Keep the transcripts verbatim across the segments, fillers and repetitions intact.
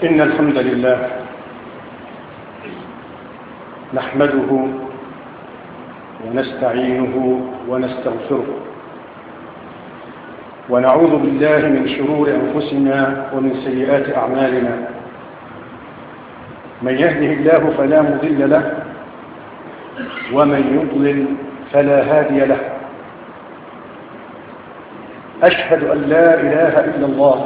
إن الحمد لله نحمده ونستعينه ونستغفره ونعوذ بالله من شرور أنفسنا ومن سيئات أعمالنا. من يهده الله فلا مضل له ومن يضلل فلا هادي له. أشهد أن لا إله إلا الله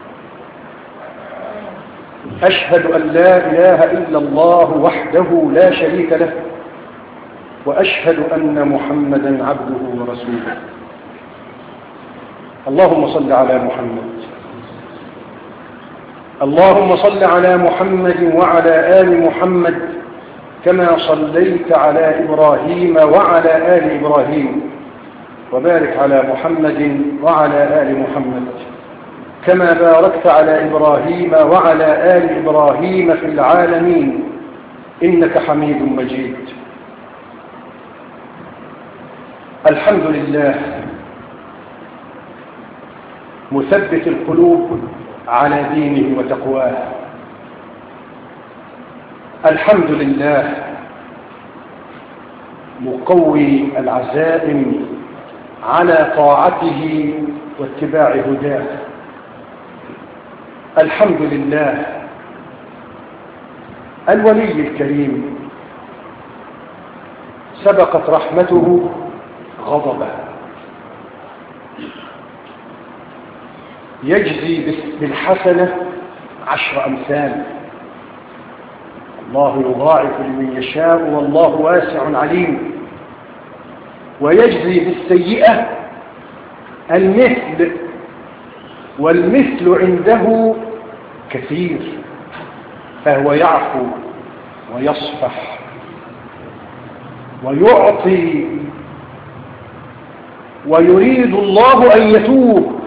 أشهد أن لا إله إلا الله وحده لا شريك له، وأشهد أن محمدا عبده ورسوله. اللهم صل على محمد اللهم صل على محمد وعلى آل محمد كما صليت على إبراهيم وعلى آل إبراهيم، وبارك على محمد وعلى آل محمد كما باركت على إبراهيم وعلى آل إبراهيم في العالمين إنك حميد مجيد. الحمد لله مثبت القلوب على دينه وتقواه. الحمد لله مقوي العزائم على طاعته واتباع هداه. الحمد لله الولي الكريم سبقت رحمته غضبه، يجزي بالحسنة عشر أمثال. الله يضاعف لمن يشاء والله واسع عليم. ويجزي بالسيئة المثل، والمثل عنده كثير، فهو يعفو ويصفح ويعطي، ويريد الله أن يتوب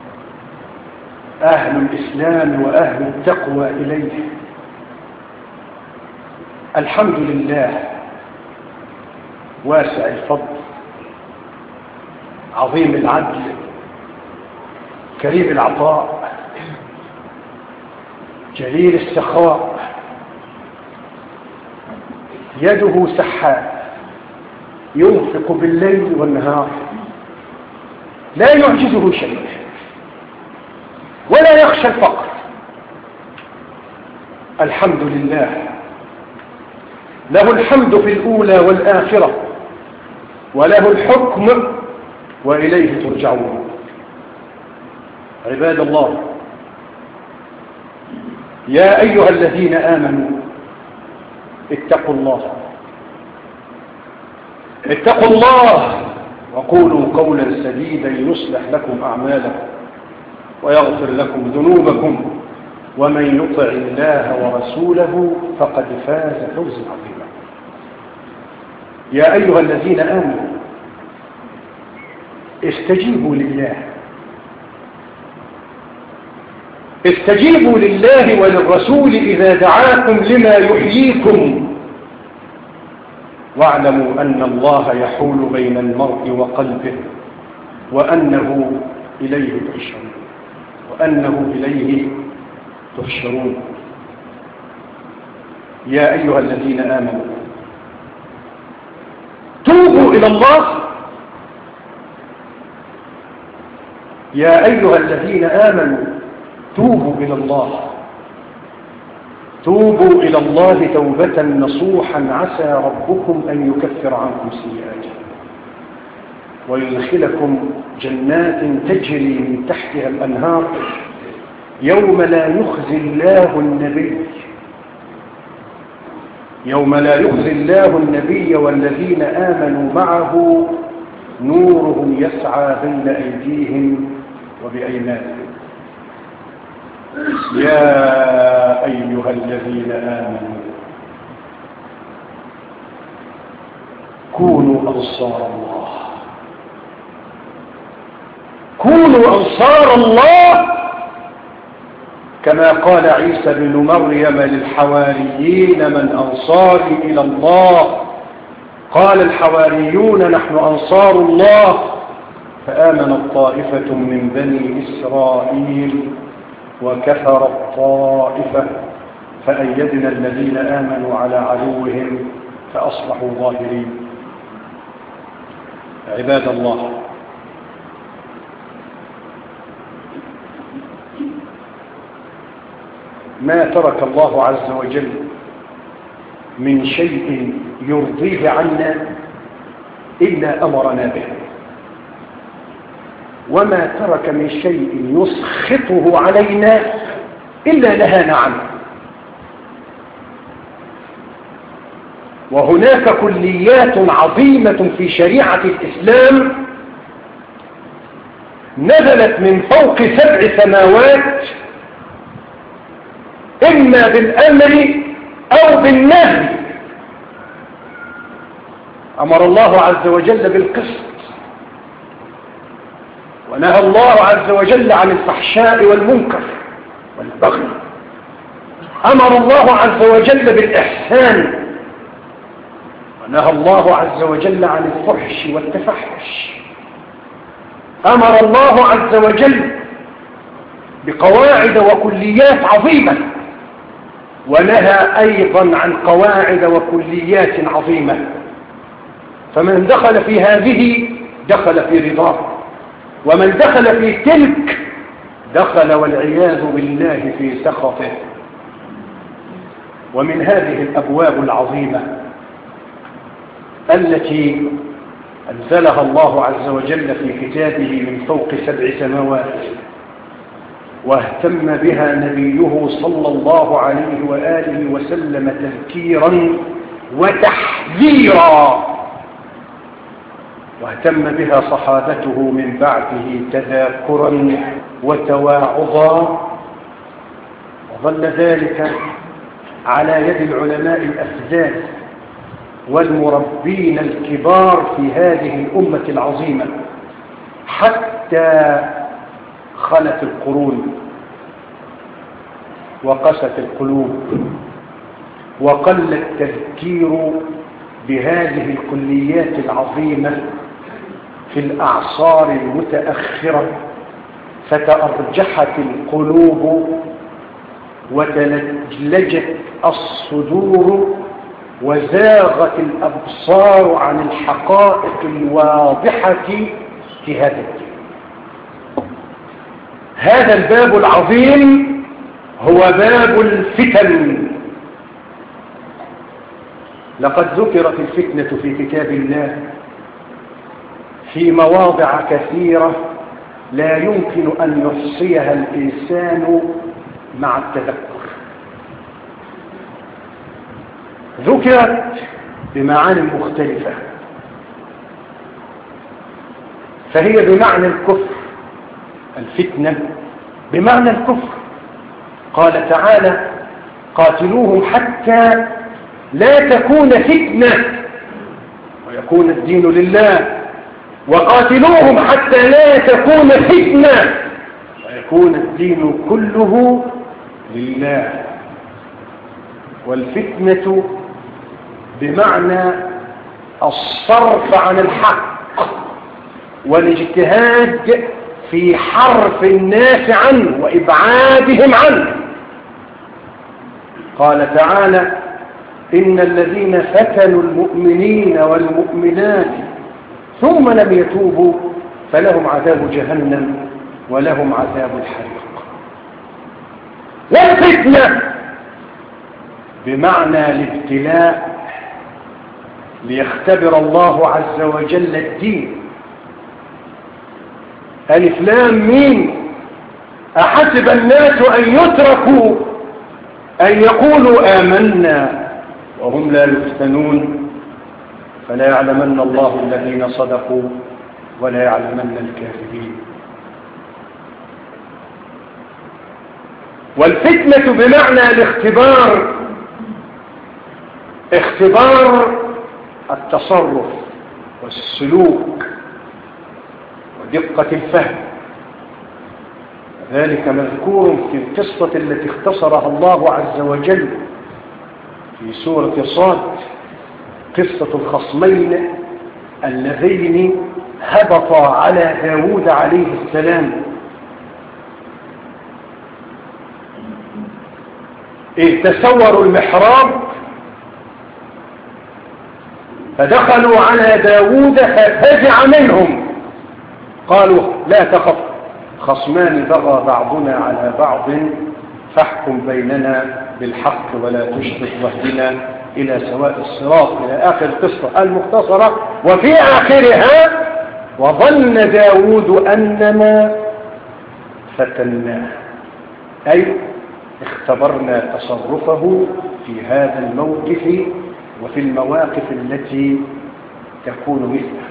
أهل الإسلام وأهل التقوى إليه. الحمد لله واسع الفضل، عظيم العدل، كريم العطاء، جليل السخاء، يده سحاء، ينفق بالليل والنهار، لا يعجزه شيء ولا يخشى الفقر. الحمد لله له الحمد في الأولى والآخرة، وله الحكم وإليه ترجعون. عباد الله، يا أيها الذين آمنوا اتقوا الله اتقوا الله وقولوا قولا سديدا يصلح لكم أعمالكم ويغفر لكم ذنوبكم، ومن يطع الله ورسوله فقد فاز فوزا عظيما. يا أيها الذين آمنوا استجيبوا لله استجيبوا لله وللرسول إذا دعاكم لما يحييكم، واعلموا أن الله يحول بين المرء وقلبه، وأنه إليه تحشرون وأنه إليه تحشرون. يا أيها الذين آمنوا توبوا إلى الله. يا أيها الذين آمنوا توبوا إلى الله توبوا إلى الله توبة نصوحا عسى ربكم أن يكفر عنكم سيئاتكم ويدخلكم جنات تجري من تحتها الأنهار يوم لا يخزي الله النبي يوم لا يخزي الله النبي والذين آمنوا معه نورهم يسعى بين أيديهم وبأيمانهم. يا أيها الذين آمنوا كونوا أنصار الله كونوا أنصار الله كما قال عيسى بن مريم للحواريين من أنصاري إلى الله؟ قال الحواريون نحن أنصار الله. فآمنت طائفة من بني إسرائيل وكفر الطائفة فأيدنا الذين آمنوا على عدوهم فأصبحوا ظاهرين. عباد الله، ما ترك الله عز وجل من شيء يرضيه عنا إلا أمرنا به، وما ترك من شيء يسخطه علينا إلا نهانا عنه. وهناك كليات عظيمة في شريعة الإسلام نزلت من فوق سبع سماوات، إما بالأمر أو بالنهي. أمر الله عز وجل بالقسط، ونهى الله عز وجل عن الفحشاء والمنكر والبغي. أمر الله عز وجل بالإحسان، ونهى الله عز وجل عن الفحش والتفحش. أمر الله عز وجل بقواعد وكليات عظيمة، ونهى أيضا عن قواعد وكليات عظيمة. فمن دخل في هذه دخل في رضاه، ومن دخل في تلك دخل والعياذ بالله في سخطه. ومن هذه الأبواب العظيمة التي أنزلها الله عز وجل في كتابه من فوق سبع سماوات، واهتم بها نبيه صلى الله عليه وآله وسلم تذكيرا وتحذيرا، واهتم بها صحابته من بعده تذاكرا وتواعظا، وظل ذلك على يد العلماء الأفذاذ والمربين الكبار في هذه الأمة العظيمة حتى خلت القرون وقست القلوب، وقل التذكير بهذه الكليات العظيمة في الأعصار المتأخرة، فتأرجحت القلوب وتلجلجت الصدور وزاغت الأبصار عن الحقائق الواضحة في هذا الدين. هذا الباب العظيم هو باب الفتن. لقد ذكرت الفتنة في كتاب الله في مواضع كثيرة لا يمكن أن يحصيها الإنسان مع التذكر. ذكرت بمعاني مختلفة، فهي بمعنى الكفر. الفتنة بمعنى الكفر. قال تعالى: قاتلوهم حتى لا تكون فتنة ويكون الدين لله، وقاتلوهم حتى لا تكون فتنة ويكون الدين كله لله. والفتنة بمعنى الصرف عن الحق والاجتهاد في حرف الناس عنه وإبعادهم عنه. قال تعالى: إن الذين فتنوا المؤمنين والمؤمنات ثم لم يتوبوا فلهم عذاب جهنم ولهم عذاب الحريق. والفتنة بمعنى الابتلاء ليختبر الله عز وجل الدين. ألف لام ميم: أحسب الناس أن يتركوا أن يقولوا آمنا وهم لا يفتنون فلا يعلمن الله الذين صدقوا ولا يعلمن الكاذبين. والفتنة بمعنى الاختبار، اختبار التصرف والسلوك ودقة الفهم. ذلك مذكور في القصة التي اختصرها الله عز وجل في سورة صاد، قصة الخصمين اللذين هبطا على داود عليه السلام. إذ تسوروا المحراب فدخلوا على داود ففزع منهم، قالوا لا تخف خصمان بغى بعضنا على بعض فاحكم بيننا بالحق ولا تشطط واهدنا إلى سواء الصراط، إلى آخر القصة المختصرة. وفي آخرها وظن داود أننا فتناه، أي اختبرنا تصرفه في هذا الموقف وفي المواقف التي تكون مثله.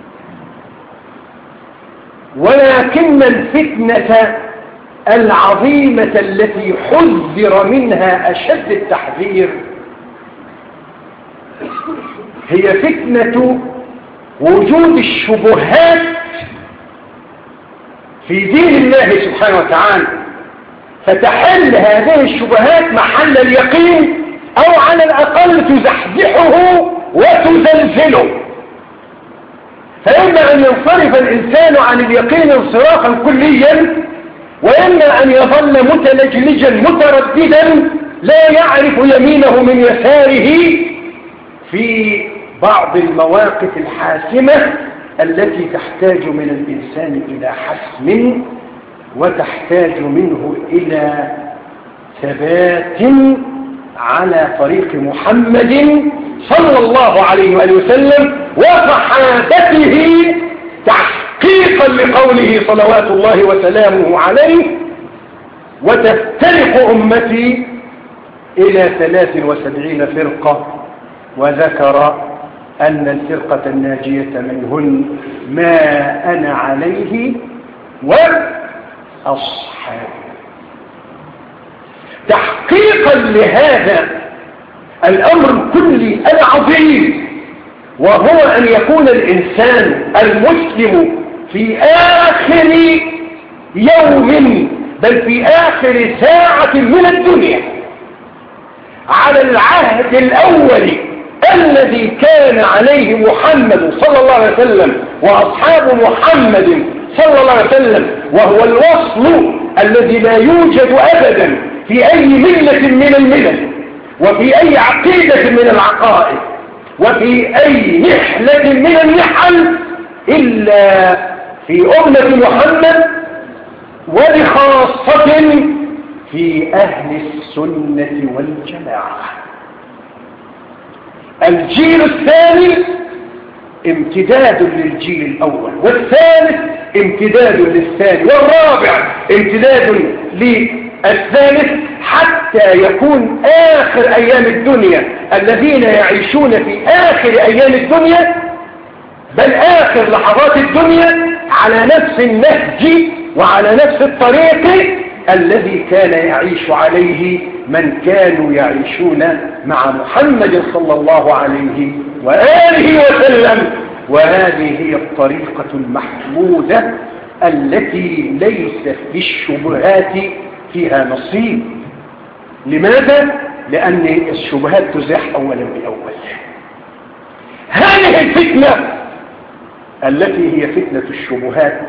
ولكن الفتنة العظيمة التي حذر منها أشد التحذير هي فتنة وجود الشبهات في دين الله سبحانه وتعالى، فتحل هذه الشبهات محل اليقين أو على الأقل تزحزحه وتزلزله. فإما أن ينصرف الإنسان عن اليقين انصرافا كليا، وإما أن يظل متلجلجا مترددا لا يعرف يمينه من يساره في بعض المواقف الحاسمة التي تحتاج من الإنسان إلى حسم وتحتاج منه إلى ثبات على طريق محمد صلى الله عليه وآله وسلم وصحابته تحقيقا لقوله صلوات الله وسلامه عليه: وتفترق أمتي إلى ثلاث وسبعين فرقة، وذكر أن الفرقة الناجية منهن ما أنا عليه وأصحابي. تحقيقا لهذا الأمر الكلي العظيم، وهو أن يكون الإنسان المسلم في آخر يوم بل في آخر ساعة من الدنيا على العهد الأول الذي كان عليه محمد صلى الله عليه وسلم وأصحاب محمد صلى الله عليه وسلم، وهو الوصل الذي لا يوجد أبدا في أي ملة من الملل وفي أي عقيدة من العقائد وفي أي نحلة من النحل إلا في أمة محمد، وبخاصة في أهل السنة والجماعة. الجيل الثاني امتداد للجيل الأول، والثالث امتداد للثاني، والرابع امتداد للثالث، حتى يكون آخر أيام الدنيا الذين يعيشون في آخر أيام الدنيا بل آخر لحظات الدنيا على نفس النهج وعلى نفس الطريق الذي كان يعيش عليه من كانوا يعيشون مع محمد صلى الله عليه وآله وسلم. وهذه هي الطريقة المحمودة التي ليس في الشبهات فيها نصيب. لماذا؟ لأن الشبهات تزاح أولا بأول. هذه الفتنة التي هي فتنة الشبهات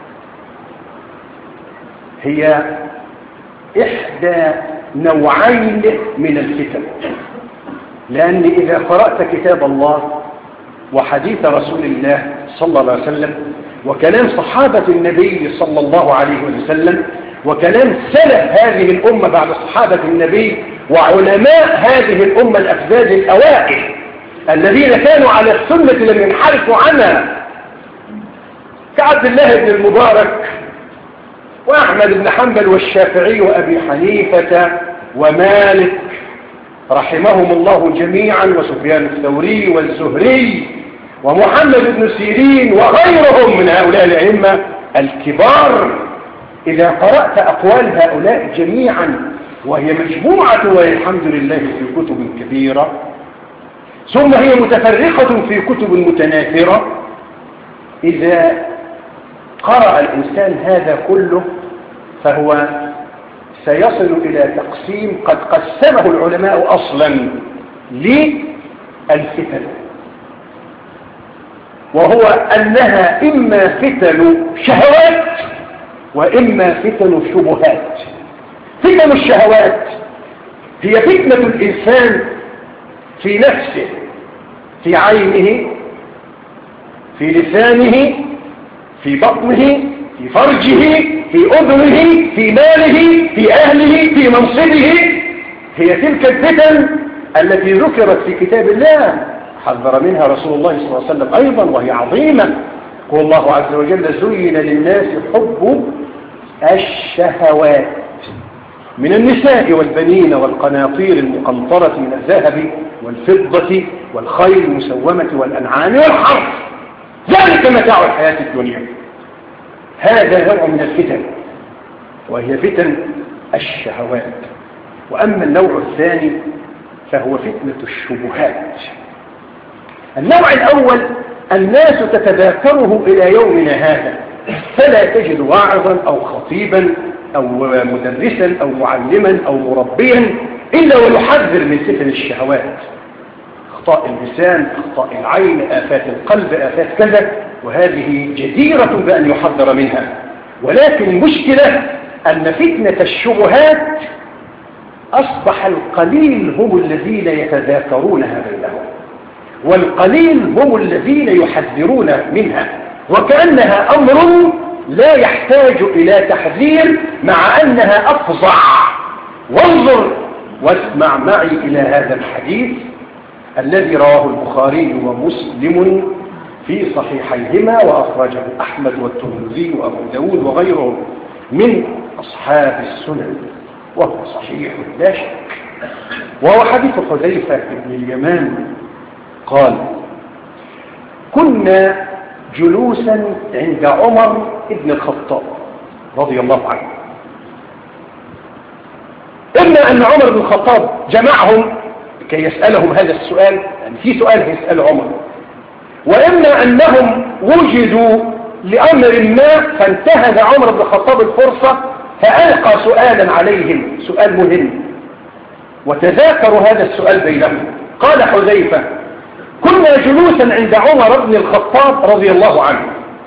هي إحدى نوعين من الفتن، لأن إذا قرأت كتاب الله وحديث رسول الله صلى الله عليه وسلم وكلام صحابة النبي صلى الله عليه وسلم وكلام سلف هذه الأمة بعد صحابة النبي وعلماء هذه الأمة الأفذاذ الأوائل الذين كانوا على السنة لم ينحرفوا عنها، كعبد الله بن المبارك وأحمد بن حنبل والشافعي وأبي حنيفة ومالك رحمهم الله جميعا، وسفيان الثوري والزهري ومحمد بن سيرين وغيرهم من هؤلاء الأئمة الكبار. إذا قرأت أقوال هؤلاء جميعا وهي مجموعة والحمد لله في كتب كبيرة، ثم هي متفرقة في كتب متناثرة، إذا قرأ الإنسان هذا كله فهو سيصل إلى تقسيم قد قسمه العلماء أصلا للفتن، وهو أنها إما فتن شهوات وإما فتن شبهات. فتن الشهوات هي فتنة الإنسان في نفسه، في عينه، في لسانه، في بطنه، في فرجه، في أذنه، في ماله، في أهله، في منصبه. هي تلك الفتن التي ذكرت في كتاب الله حذر منها رسول الله صلى الله عليه وسلم أيضا، وهي عظيمة. قال الله عز وجل: زين للناس حب الشهوات من النساء والبنين والقناطير المقنطرة من الذهب والفضة والخيل المسومة والأنعام والحرث، ذلك متاع الحياة الدنيا. هذا نوع من الفتن، وهي فتن الشهوات. وأما النوع الثاني فهو فتنة الشبهات. النوع الأول الناس تتذاكره إلى يومنا هذا، فلا تجد واعظا أو خطيبا أو مدرسا أو معلما أو مربيا إلا ويحذر من فتن الشهوات، أخطاء اللسان، أخطاء العين، آفات القلب، آفات كذا، وهذه جديرة بأن يحذر منها. ولكن المشكلة أن فتنة الشبهات أصبح القليل هم الذين يتذاكرونها بينهم، والقليل هم الذين يحذرون منها، وكأنها أمر لا يحتاج إلى تحذير مع أنها أفظع. وانظر واسمع معي إلى هذا الحديث الذي رواه البخاري ومسلم في صحيحيهما، وأخرجه أحمد والترمذي وأبو داود وغيرهم من أصحاب السنن، وهو صحيح لا شك. وهو حديث حذيفة بن اليمان قال: كنا جلوسا عند عمر بن الخطاب رضي الله عنه. إما أن عمر بن الخطاب جمعهم كي يسألهم هذا السؤال، يعني في سؤال هيسأل عمر، وإما أنهم وجدوا لأمر ما فانتهز عمر بن الخطاب الفرصة فألقى سؤالا عليهم، سؤال مهم، وتذاكروا هذا السؤال بينهم. قال حذيفة: كنا جلوسا عند عمر بن الخطاب رضي الله عنه،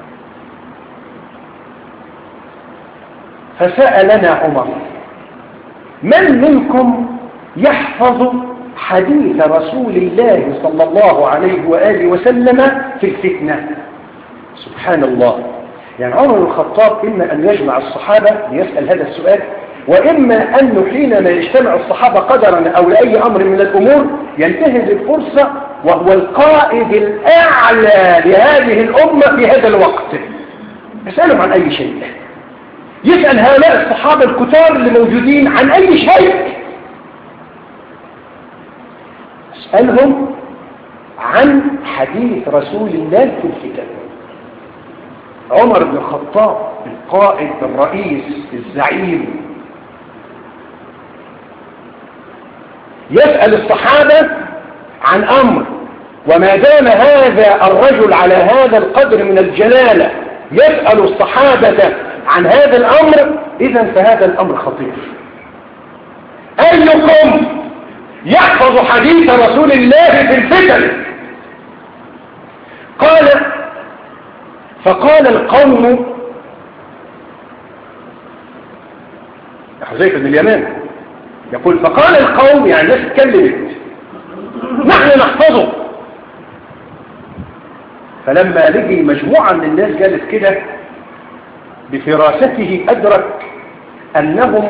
فسألنا عمر: من منكم يحفظ حديث رسول الله صلى الله عليه وآله وسلم في الفتنة؟ سبحان الله. يعني عمر بن الخطاب إما أن يجمع الصحابة ليسأل هذا السؤال، وإما أنه حينما يجتمع الصحابة قدرا أو لأي أمر من الأمور ينتهز الفرصة، وهو القائد الأعلى لهذه الأمة في هذا الوقت، يسألهم عن أي شيء. يسأل هؤلاء الصحابة الكتار اللي موجودين عن أي شيء، يسألهم عن حديث رسول الله في الفتن. عمر بن الخطاب القائد الرئيس الزعيم يسأل الصحابة عن أمر، وما دام هذا الرجل على هذا القدر من الجلالة يسأل الصحابة عن هذا الأمر، إذن فهذا الأمر خطير. أيكم يحفظ حديث رسول الله في الفتن؟ قال فقال القوم، حذيفة بن اليمان يقول: فقال القوم، يعني الناس اتكلمت: نحن نحفظه. فلما لقي مجموعة من الناس قالت كده بفراسته أدرك أنهم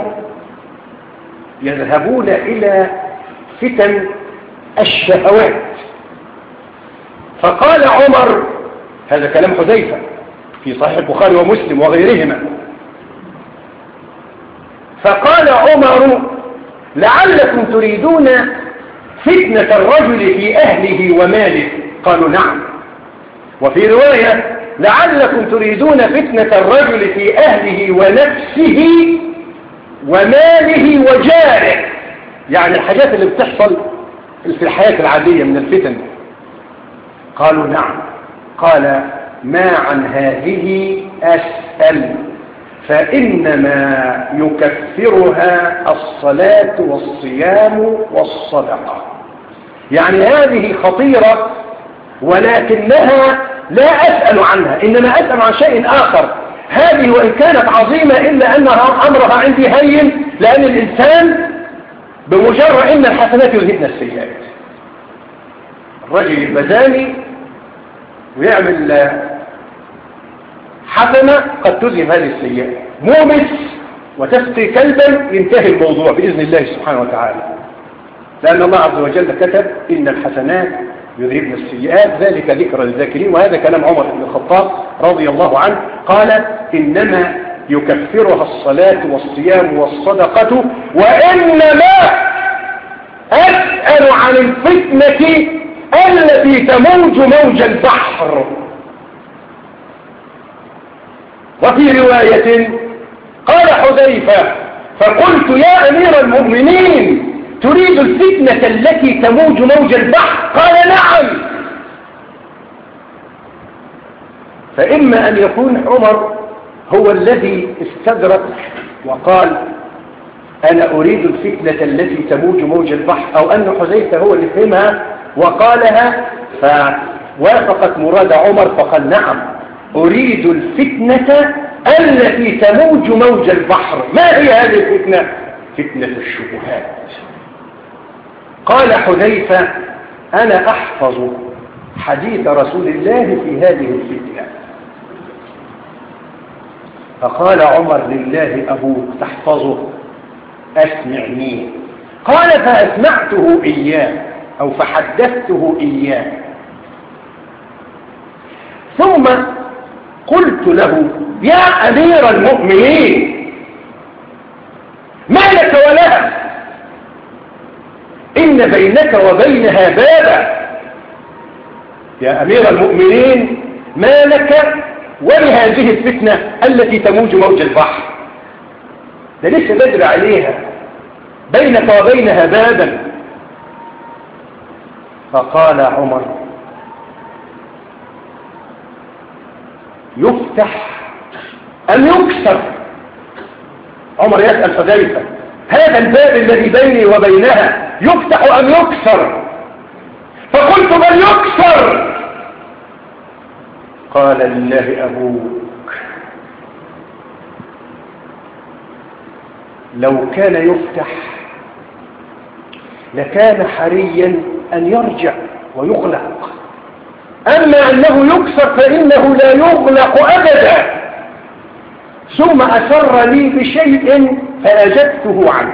يذهبون إلى فتن الشهوات. فقال عمر، هذا كلام حذيفة في صحيح البخاري ومسلم وغيرهما، فقال عمر: لعلكم تريدون فتنة الرجل في أهله وماله. قالوا: نعم. وفي رواية: لعلكم تريدون فتنة الرجل في أهله ونفسه وماله وجاره، يعني الحاجات اللي بتحصل في الحياة العادية من الفتن. قالوا: نعم. قال: ما عن هذه أسأل، فإنما يكفرها الصلاة والصيام والصدقة. يعني هذه خطيرة، ولكنها لا أسأل عنها، إنما أسأل عن شيء آخر. هذه وإن كانت عظيمة إلا أنها أمرها عندي هين، لأن الإنسان بمجرد إن الحسنات يذهبن السيئات. الرجل البزاني ويعمل حسنة قد تذهب هذه السيئات، مومس وتسقي كلبا ينتهي الموضوع بإذن الله سبحانه وتعالى، لأن الله عز وجل كتب إن الحسنات يذهبن السيئات، ذلك ذكر للذاكرين. وهذا كلام عمر بن الخطاب رضي الله عنه، قال إنما يكفرها الصلاة والصيام والصدقة، وإنما أسأل عن الفتنة التي تموج موج البحر. وفي رواية قال حذيفة فقلت يا أمير المؤمنين تريد الفتنة التي تموج موج البحر؟ قال نعم. فإما أن يكون عمر هو الذي استدرك وقال أنا أريد الفتنة التي تموج موج البحر، أو أن حذيفة هو اللي فهمها وقالها فوافقت مراد عمر فقال نعم أريد الفتنة التي تموج موج البحر. ما هي هذه الفتنة؟ فتنة الشبهات. قال حذيفة أنا أحفظ حديث رسول الله في هذه الفتنة. فقال عمر لله أبوك تحفظه؟ أسمعني. قال فأسمعته إياه أو فحدثته إياه، ثم قلت له يا أمير المؤمنين ما لك ولها؟ إن بينك وبينها بابا. يا أمير المؤمنين ما لك ولهذه الفتنة التي تموج موج البحر؟ ده لسه بدري عليها، بينك وبينها بابا. فقال عمر يفتح أم يكسر؟ عمر يسأل حذيفة هذا الباب الذي بيني وبينها يفتح أم يكسر؟ فقلت بل يكسر. قال لله أبوك لو كان يفتح لكان حريا أن يرجع ويغلق، أما أنه يكسر فإنه لا يغلق أبدا. ثم أسر لي بشيء فأجبته عنه.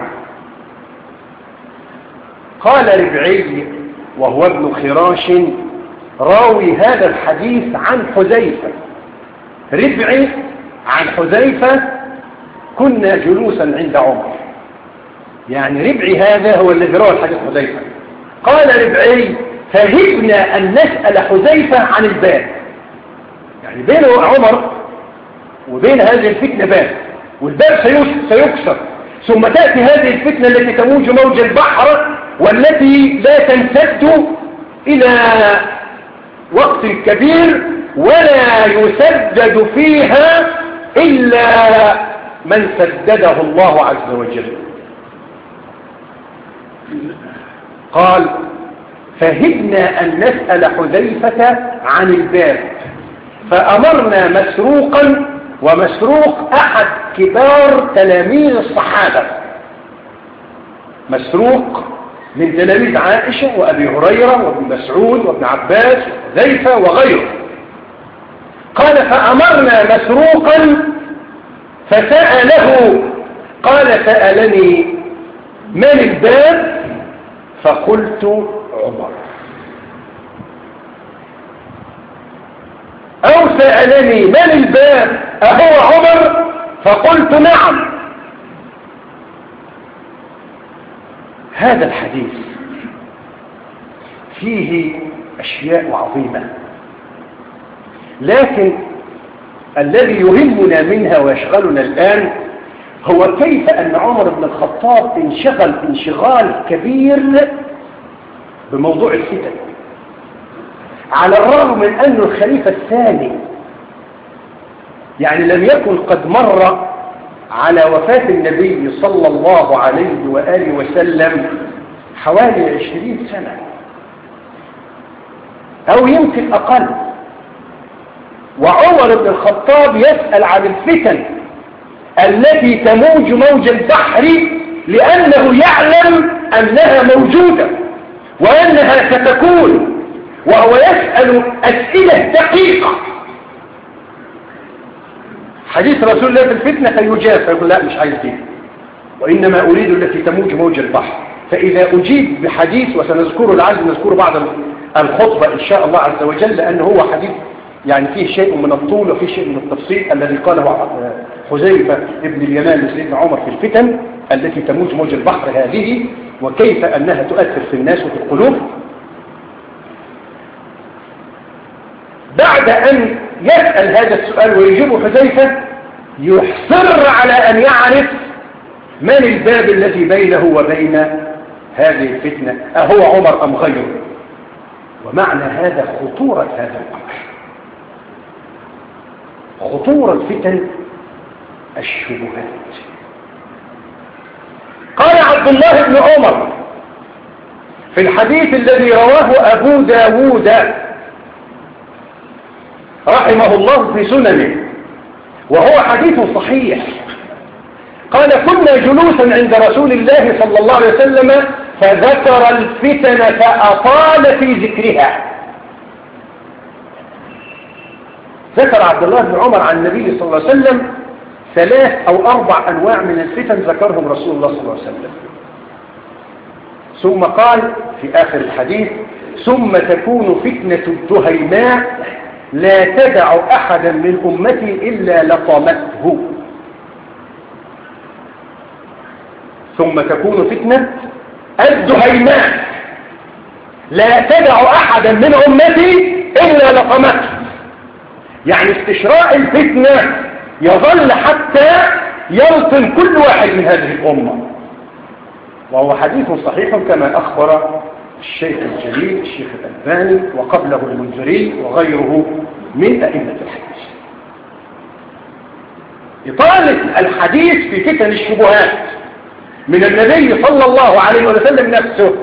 قال ربعي وهو ابن خراش راوي هذا الحديث عن حذيفة، ربعي عن حذيفة كنا جلوسا عند عمر، يعني ربعي هذا هو الذي روى الحديث حذيفة. قال ربعي فهبنا أن نسأل حذيفة عن الباب، يعني بين عمر وبين هذه الفتنة باب، والباب سيكسر، ثم تأتي هذه الفتنة التي تموج موج البحر والتي لا تنسد إلى وقت كبير ولا يسدد فيها إلا من سدده الله عز وجل. قال فهبنا أن نسأل حذيفة عن الباب، فأمرنا مسروقا، ومسروق أحد كبار تلاميذ الصحابة، مسروق من تلاميذ عائشة وأبي هريرة وابن مسعود وابن عباس وحذيفة وغيره. قال فأمرنا مسروقا فسأله، قال سألني من الباب؟ فقلت عمر. أو سألني من الباب أهو عمر؟ فقلت نعم. هذا الحديث فيه أشياء عظيمة، لكن الذي يهمنا منها ويشغلنا الآن هو كيف أن عمر بن الخطاب انشغل انشغال كبير بموضوع الفتن، على الرغم من أنه الخليفة الثاني، يعني لم يكن قد مر على وفاة النبي صلى الله عليه وآله وسلم حوالي عشرين سنة أو يمكن أقل، وعمر بن الخطاب يسأل عن الفتن التي تموج موج البحر، لأنه يعلم أنها موجودة وأنها ستكون، وهو يسأل أسئلة دقيقة. حديث رسول الله في الفتنة فيجاب فيقول لا مش عايز دي، وإنما أريد التي تموج موج البحر. فإذا أجيب بحديث وسنذكره لعل نذكره بعد الخطبة إن شاء الله عز وجل، لأنه هو حديث يعني فيه شيء من الطول وفيه شيء من التفصيل الذي قاله حذيفة ابن اليمان لسيدنا عمر في الفتن التي تموج موج البحر هذه، وكيف أنها تؤثر في الناس وفي القلوب. بعد أن يسأل هذا السؤال ويجيبه حذيفة، يحصر على أن يعرف من الباب الذي بينه وبين هذه الفتنة، أهو عمر أم غيره؟ ومعنى هذا خطورة هذا الأمر، خطورة فتن الشبهات. قال عبد الله بن عمر في الحديث الذي رواه أبو داود رحمه الله في سننه، وهو حديث صحيح، قال كنا جلوسا عند رسول الله صلى الله عليه وسلم فذكر الفتن فأطال في ذكرها. ذكر عبد الله بن عمر عن النبي صلى الله عليه وسلم ثلاث أو أربع أنواع من الفتن ذكرهم رسول الله صلى الله عليه وسلم، ثم قال في آخر الحديث ثم تكون فتنة الدهيماء لا تدع أحدا من أمتي إلا لطمته. ثم تكون فتنة الدهيماء لا تدع أحدا من أمتي إلا لطمته، يعني استشراء الفتنة يظل حتى يلطم كل واحد من هذه الأمة. وهو حديث صحيح كما أخبر الشيخ الجليل الشيخ الألباني وقبله المنذري وغيره من أئمة الحديث. إطالة الحديث في فتن الشبهات من النبي صلى الله عليه وسلم نفسه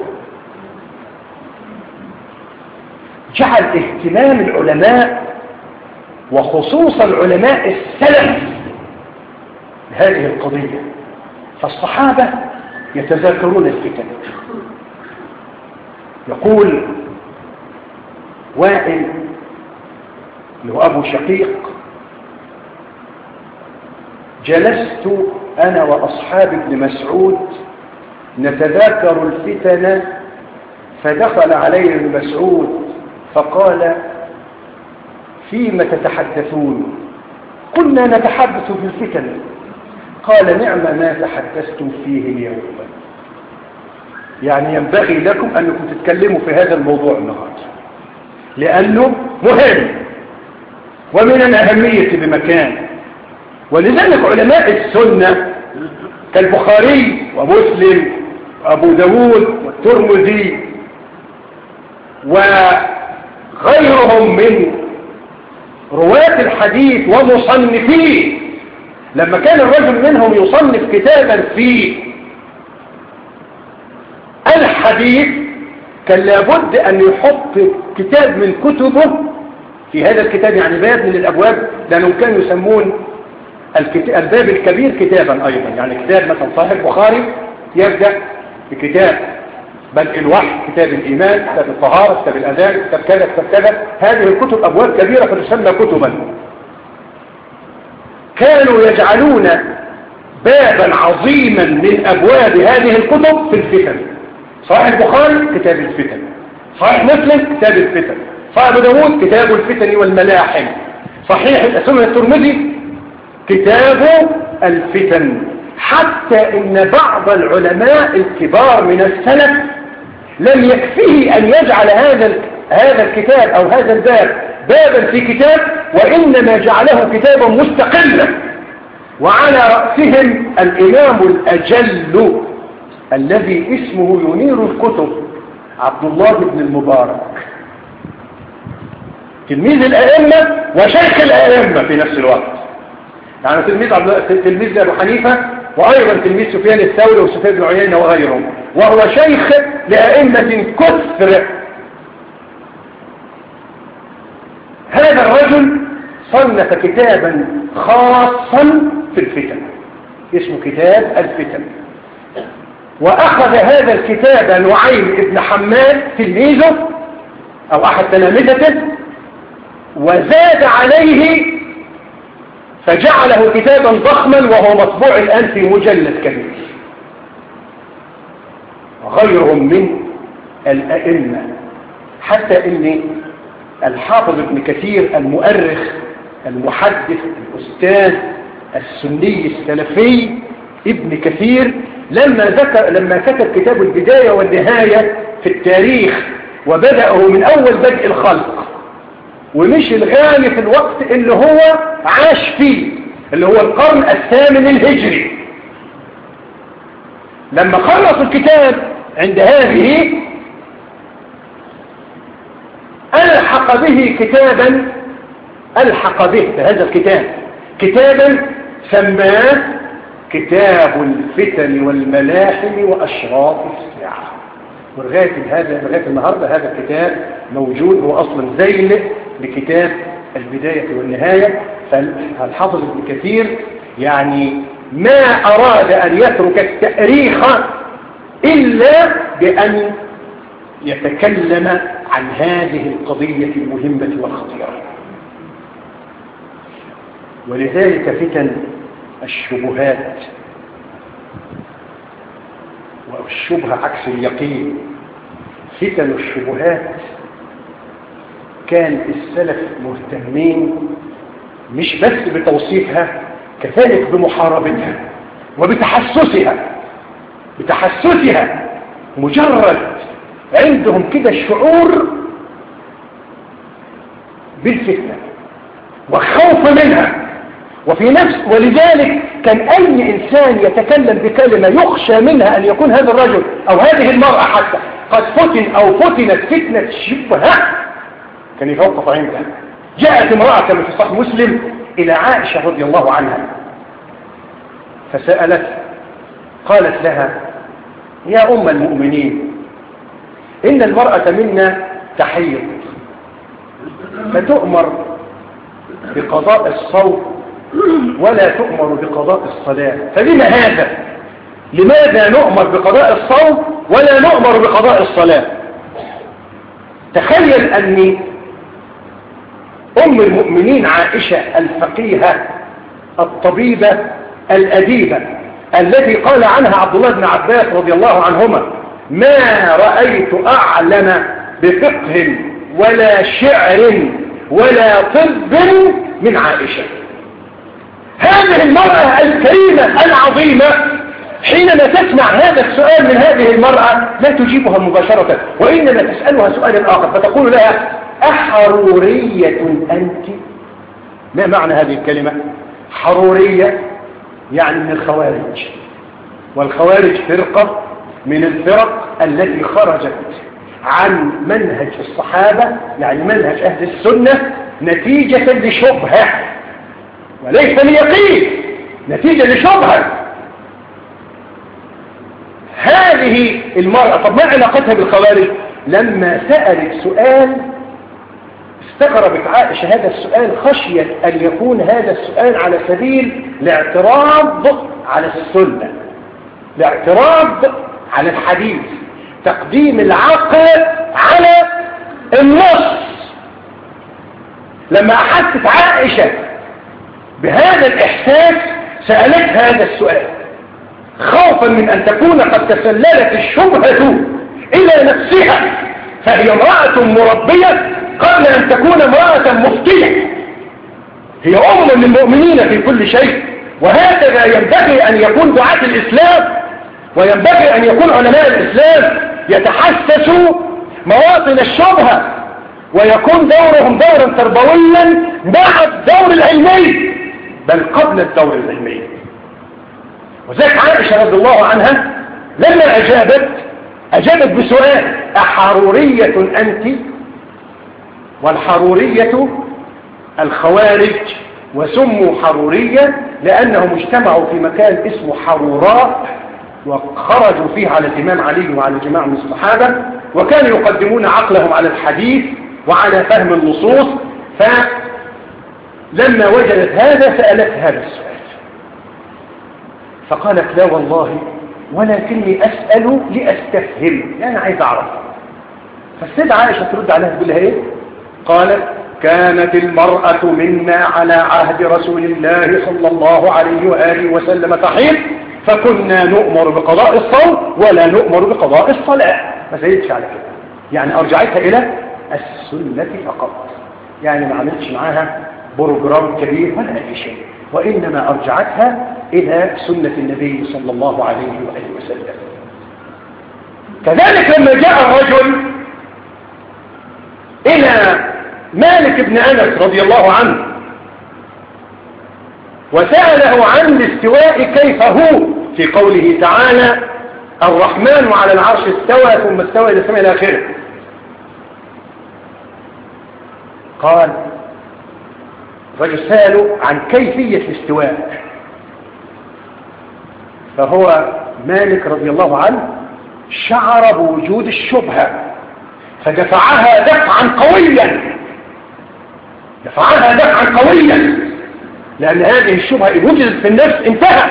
جعل اهتمام العلماء وخصوصا علماء السلف هذه القضية. فالصحابة يتذاكرون الفتن. يقول وائل له أبو شقيق جلست أنا وأصحاب ابن مسعود نتذاكر الفتن فدخل علينا ابن مسعود فقال فيما تتحدثون؟ قلنا نتحدث في الفتن. قال نعم ما تحدثتم فيه اليوم، يعني ينبغي لكم أنكم تتكلموا في هذا الموضوع النهارده لأنه مهم ومن الأهمية بمكان. ولذلك علماء السنة كالبخاري ومسلم وأبو داود والترمذي وغيرهم من رواة الحديث ومصنفيه، لما كان الرجل منهم يصنف كتابا في الحديث كان لابد أن يحط كتاب من كتبه في هذا الكتاب، يعني باب من الأبواب، لأنهم كانوا يسمون الباب الكبير كتابا أيضا، يعني كتاب مثلا صحيح البخاري يبدأ بكتاب بدء الوحي، كتاب الإيمان، كتاب الطهارة، كتاب الأذان، كتاب كذا كتاب كذا. هذه الكتب أبواب كبيرة فتسمى كتبا. كانوا يجعلون بابا عظيما من أبواب هذه الكتب في الفتن. صحيح البخاري كتاب الفتن، صحيح مسلم كتاب الفتن، صحيح أبو داود كتاب الفتن والملاحم، صحيح سنن الترمذي كتاب الفتن. حتى إن بعض العلماء الكبار من السلف لم يكفيه أن يجعل هذا هذا الكتاب أو هذا الباب بابا في كتاب، وإنما جعله كتابا مستقلا، وعلى رأسهم الإمام الأجل الذي اسمه ينير الكتب عبد الله بن المبارك، تلميذ الأئمة وشيخ الأئمة في نفس الوقت، يعني تلميذ تلميذ أبو حنيفة وأيضا تلميذ سفيان الثوري وسفيان بن عيينة وغيرهم، وهو شيخ لأئمة كثر. هذا الرجل صنف كتابا خاصا في الفتن اسمه كتاب الفتن. وأخذ هذا الكتاب نعيم بن حماد تلميذه أو أحد تلامذته وزاد عليه فجعله كتابا ضخما وهو مطبوع الآن في مجلد كبير. وغيرهم من الأئمة، حتى إن الحافظ ابن كثير المؤرخ المحدث الأستاذ السني السلفي ابن كثير لما ذكر لما كتب كتاب البداية والنهاية في التاريخ وبدأه من أول بدء الخلق ومش الغالي في الوقت اللي هو عاش فيه اللي هو القرن الثامن الهجري، لما خلص الكتاب عند هذه ألحق به كتابا ألحق به بهذا الكتاب كتابا سماه كتاب الفتن والملاحم وأشراط الساعة. ولغاية هذا لغاية النهاردة هذا الكتاب موجود، هو أصلا زين لكتاب البداية والنهاية. فالحافظ ابن كثير يعني ما أراد أن يترك التأريخ إلا بأن يتكلم عن هذه القضية المهمة والخطيرة. ولذلك فتن الشبهات، والشبهة عكس اليقين، فتن الشبهات كان السلف مهتمين مش بس بتوصيفها، كذلك بمحاربتها وبتحسسها بتحسسها مجرد عندهم كده الشعور بالفتنة والخوف منها. وفي نفس ولذلك كان أي إنسان يتكلم بكلمة يخشى منها أن يكون هذا الرجل أو هذه المرأة حتى قد فتن أو فتنت فتنة الشبهة كان يتوقف عندها. جاءت امرأة كما في صحيح مسلم إلى عائشة رضي الله عنها فسألت، قالت لها: يا أم المؤمنين، إن المرأة منا تحيض فتؤمر بقضاء الصوم ولا تؤمر بقضاء الصلاة، فلما هذا؟ لماذا نؤمر بقضاء الصوم ولا نؤمر بقضاء الصلاة؟ تخيل أن أم المؤمنين عائشة الفقيهة الطبيبة الأديبة التي قال عنها عبد الله بن عباس رضي الله عنهما: ما رأيت أعلم بفقه ولا شعر ولا طب من عائشة. هذه المرأة الكريمة العظيمة حينما تسمع هذا السؤال من هذه المرأة لا تجيبها مباشرة، وإنما تسألها سؤالا آخر فتقول لها: أحرورية أنت؟ ما معنى هذه الكلمة؟ حرورية يعني من الخوارج، والخوارج فرقة من الفرق التي خرجت عن منهج الصحابة يعني منهج أهل السنة نتيجة لشبهة وليس ليقين، نتيجة لشبهة. هذه المرأة طب ما علاقتها بالخوارج؟ لما سألت سؤال استغربت عائشة هذا السؤال خشية أن يكون هذا السؤال على سبيل الاعتراض على السنة، الاعتراض على الحديث، تقديم العقل على النص. لما أحست عائشة بهذا الإحساس سألت هذا السؤال خوفا من أن تكون قد تسللت الشبهة إلى نفسها، فهي امرأة مربية قبل أن تكون امرأة مفتية، هي أم للمؤمنين في كل شيء. وهكذا ينبغي أن يكون دعاة الإسلام، وينبغي أن يكون علماء الإسلام يتحسسوا مواطن الشبهة ويكون دورهم دورا تربويا مع الدور العلمي بل قبل الدور العلمي. وذلك عائشة رضي الله عنها لما أجابت أجابت بسؤال: أحرورية أنت؟ والحرورية الخوارج، وسموا حرورية لأنهم اجتمعوا في مكان اسمه حروراء وخرجوا فيه على الإمام علي وعلى جماعة من الصحابة، وكانوا يقدمون عقلهم على الحديث وعلى فهم النصوص. فلما وجدت هذا سألت هذا السؤال فقالت: لا والله ولكني أسأل لأستفهم، يعني عايز أعرف. فالسيدة عائشة ترد عليها تقول لها إيه؟ قالت: كانت المرأة منا على عهد رسول الله صلى الله عليه وآله وسلم تحيض، فكنا نؤمر بقضاء الصوم ولا نؤمر بقضاء الصلاة. ما زيدش على كده، يعني أرجعتها إلى السنة فقط، يعني ما عملتش معاها بروجرام كبير ولا أي شيء، وإنما أرجعتها إلى سنة النبي صلى الله عليه وآله وسلم. كذلك لما جاء الرجل إلى مالك بن أنس رضي الله عنه وسأله عن الاستواء كيف هو، في قوله تعالى: الرحمن على العرش استوى ثم استوى إلى السماء إلى آخره. قال الرجل سأله عن كيفية الاستواء، فهو مالك رضي الله عنه شعر بوجود الشبهة فدفعها دفعا قويا، دفعها دفعا قويا، لأن هذه الشبهة إن وجدت في النفس انتهى.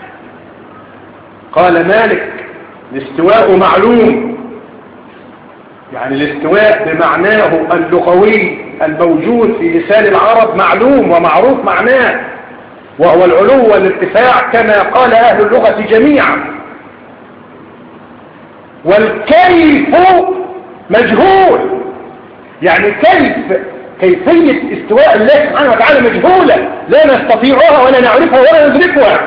قال مالك: الاستواء معلوم، يعني الاستواء بمعناه اللغوي الموجود في لسان العرب معلوم ومعروف معناه، وهو العلو والارتفاع كما قال أهل اللغة جميعا. والكيف مجهول، يعني كيف كيفية استواء الله سبحانه وتعالى مجهولة، لا نستطيعها ولا نعرفها ولا ندركها.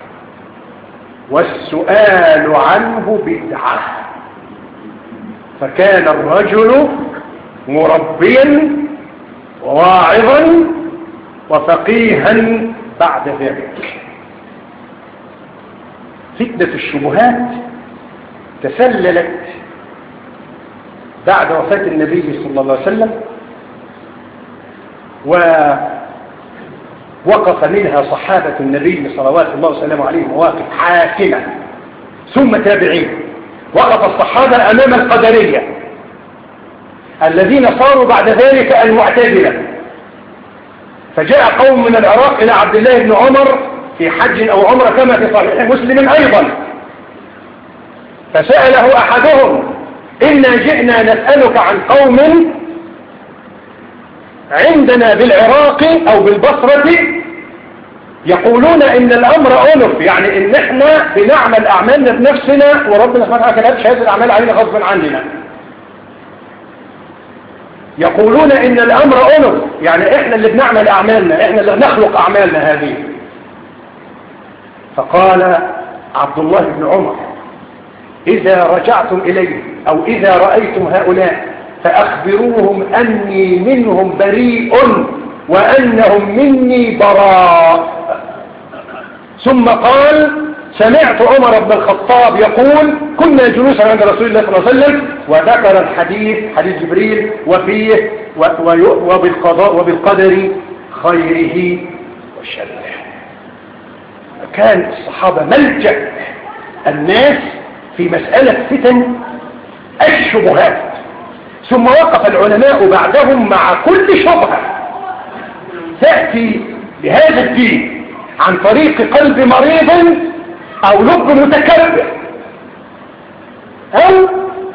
والسؤال عنه بدعة. فكان الرجل مربيا وواعظا وفقيها بعد ذلك. فتنة الشبهات تسللت بعد وفاة النبي صلى الله عليه وسلم، ووقف منها صحابة النبي صلوات الله وسلامه عليه مواقف حاسمة، ثم تابعين. وقف الصحابة أمام القدرية الذين صاروا بعد ذلك المعتزلة، فجاء قوم من العراق إلى عبد الله بن عمر في حج أو عمرة كما في صحيح مسلم أيضا، فسأله أحدهم: إنا جئنا نسألك عن قوم عندنا بالعراق أو بالبصرة يقولون إن الأمر أنف، يعني إن إحنا بنعمل أعمالنا بنفسنا وربنا سبحانه وتعالى كتبش هذه الأعمال علينا غصبا عننا. يقولون إن الأمر أنف، يعني إحنا اللي بنعمل أعمالنا، إحنا اللي نخلق أعمالنا هذه. فقال عبد الله بن عمر: إذا رجعتم إليه أو إذا رأيتم هؤلاء فأخبروهم أني منهم بريء وأنهم مني براء. ثم قال: سمعت عمر بن الخطاب يقول: كنا جلوسا عند رسول الله صلى الله عليه وسلم، وذكر الحديث حديث جبريل وفيه وبالقضاء وبالقدر خيره وشره. كان الصحابة ملجأ الناس في مسألة فتن الشبهات. ثم وقف العلماء بعدهم مع كل شبهة تأتي بهذا الدين عن طريق قلب مريض أو لب متكبر أو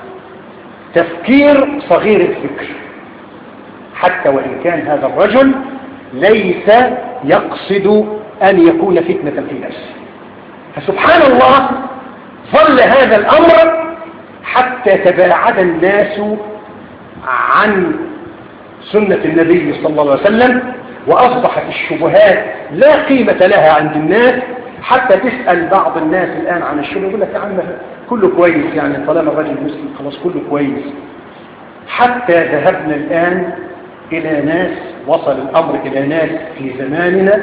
تفكير صغير الفكر، حتى وإن كان هذا الرجل ليس يقصد أن يكون فتنة في نفسه. فسبحان الله ظل هذا الأمر حتى تباعد الناس عن سنة النبي صلى الله عليه وسلم، وأصبحت الشبهات لا قيمة لها عند الناس. حتى تسأل بعض الناس الآن عن الشبهة يقول لك: يا عم كله كويس، يعني طالما الرجل مسلم خلاص كله كويس. حتى ذهبنا الآن إلى ناس، وصل الأمر إلى ناس في زماننا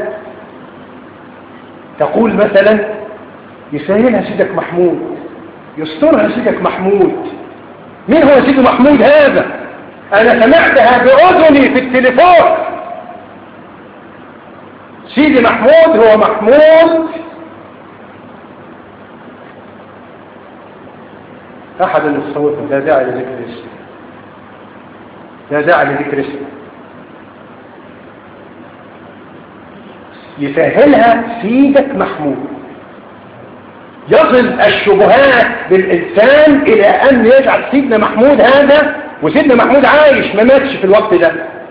تقول مثلا: يسهلها سيدك محمود، يسترها سيدك محمود. مين هو سيد محمود هذا؟ أنا سمعتها بأذني في التليفون. سيدي محمود هو محمود أحد المتصوفين، لا داعي لذكر اسمه، لا داعي لذكر اسمه. يسهلها سيدك محمود. يصل الشبهات بالإنسان إلى أن يجعل سيدنا محمود هذا، وسيدنا محمود عايش ما ماتش في الوقت ده،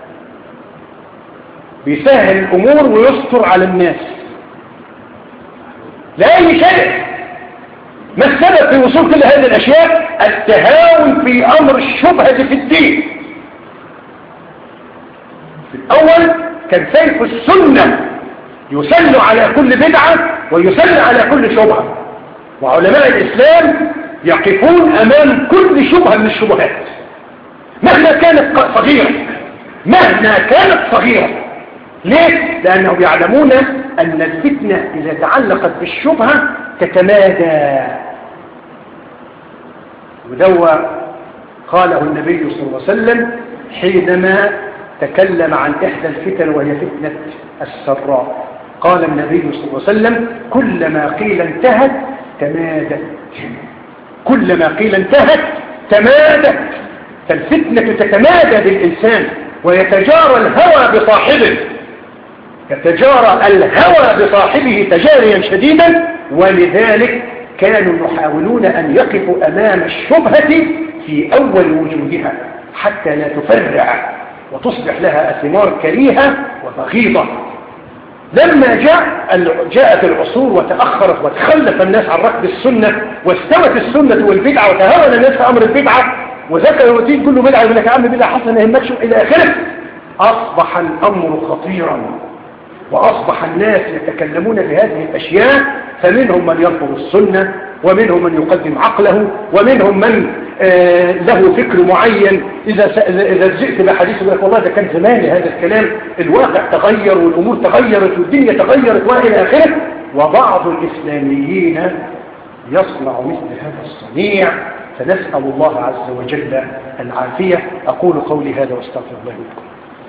بيسهل الأمور ويستر على الناس لا أي شيء. ما السبب في وصول كل هذه الأشياء؟ التهاون في أمر الشبهة في الدين. في الأول كان سيف السنة يسل على كل بدعة ويسل على كل شبهة، وعلماء الإسلام يقفون أمام كل شبهة من الشبهات مهما كانت صغيرة، مهما كانت صغيرة. ليه؟ لأنهم يعلمون أن الفتنة إذا تعلقت بالشبهة تتمادى. ودوا قاله النبي صلى الله عليه وسلم حينما تكلم عن إحدى الفتن وهي فتنة السراء. قال النبي صلى الله عليه وسلم كلما قيل انتهت تمادت، كلما قيل انتهت تمادت. فالفتنة تتمادى بالإنسان ويتجارى الهوى بصاحبه، يتجارى الهوى بصاحبه تجاريا شديدا. ولذلك كانوا يحاولون أن يقفوا أمام الشبهة في أول وجودها حتى لا تفرع وتصبح لها أثمار كريهة وبغيضة. لما جاء جاءت العصور وتأخرت وتخلف الناس عن ركب السنة واستوت السنة والبدعة وتهاون الناس في أمر البدعة وذكروا الدين كله بدعة يقول لك يا عم بدعة حسنة يهمكش إلى آخره، أصبح الأمر خطيرا وأصبح الناس يتكلمون بهذه الأشياء. فمنهم من يرفض السنة، ومنهم من يقدم عقله، ومنهم من آه له فكر معين. إذا إذا جئت بحديث يقول لك والله ده كان زمان هذا الكلام، الواقع تغير والأمور تغيرت والدنيا تغيرت وإلى آخره. وبعض الإسلاميين يصنع مثل هذا الصنيع، فنسأل الله عز وجل العافية. أقول قولي هذا واستغفر الله لكم.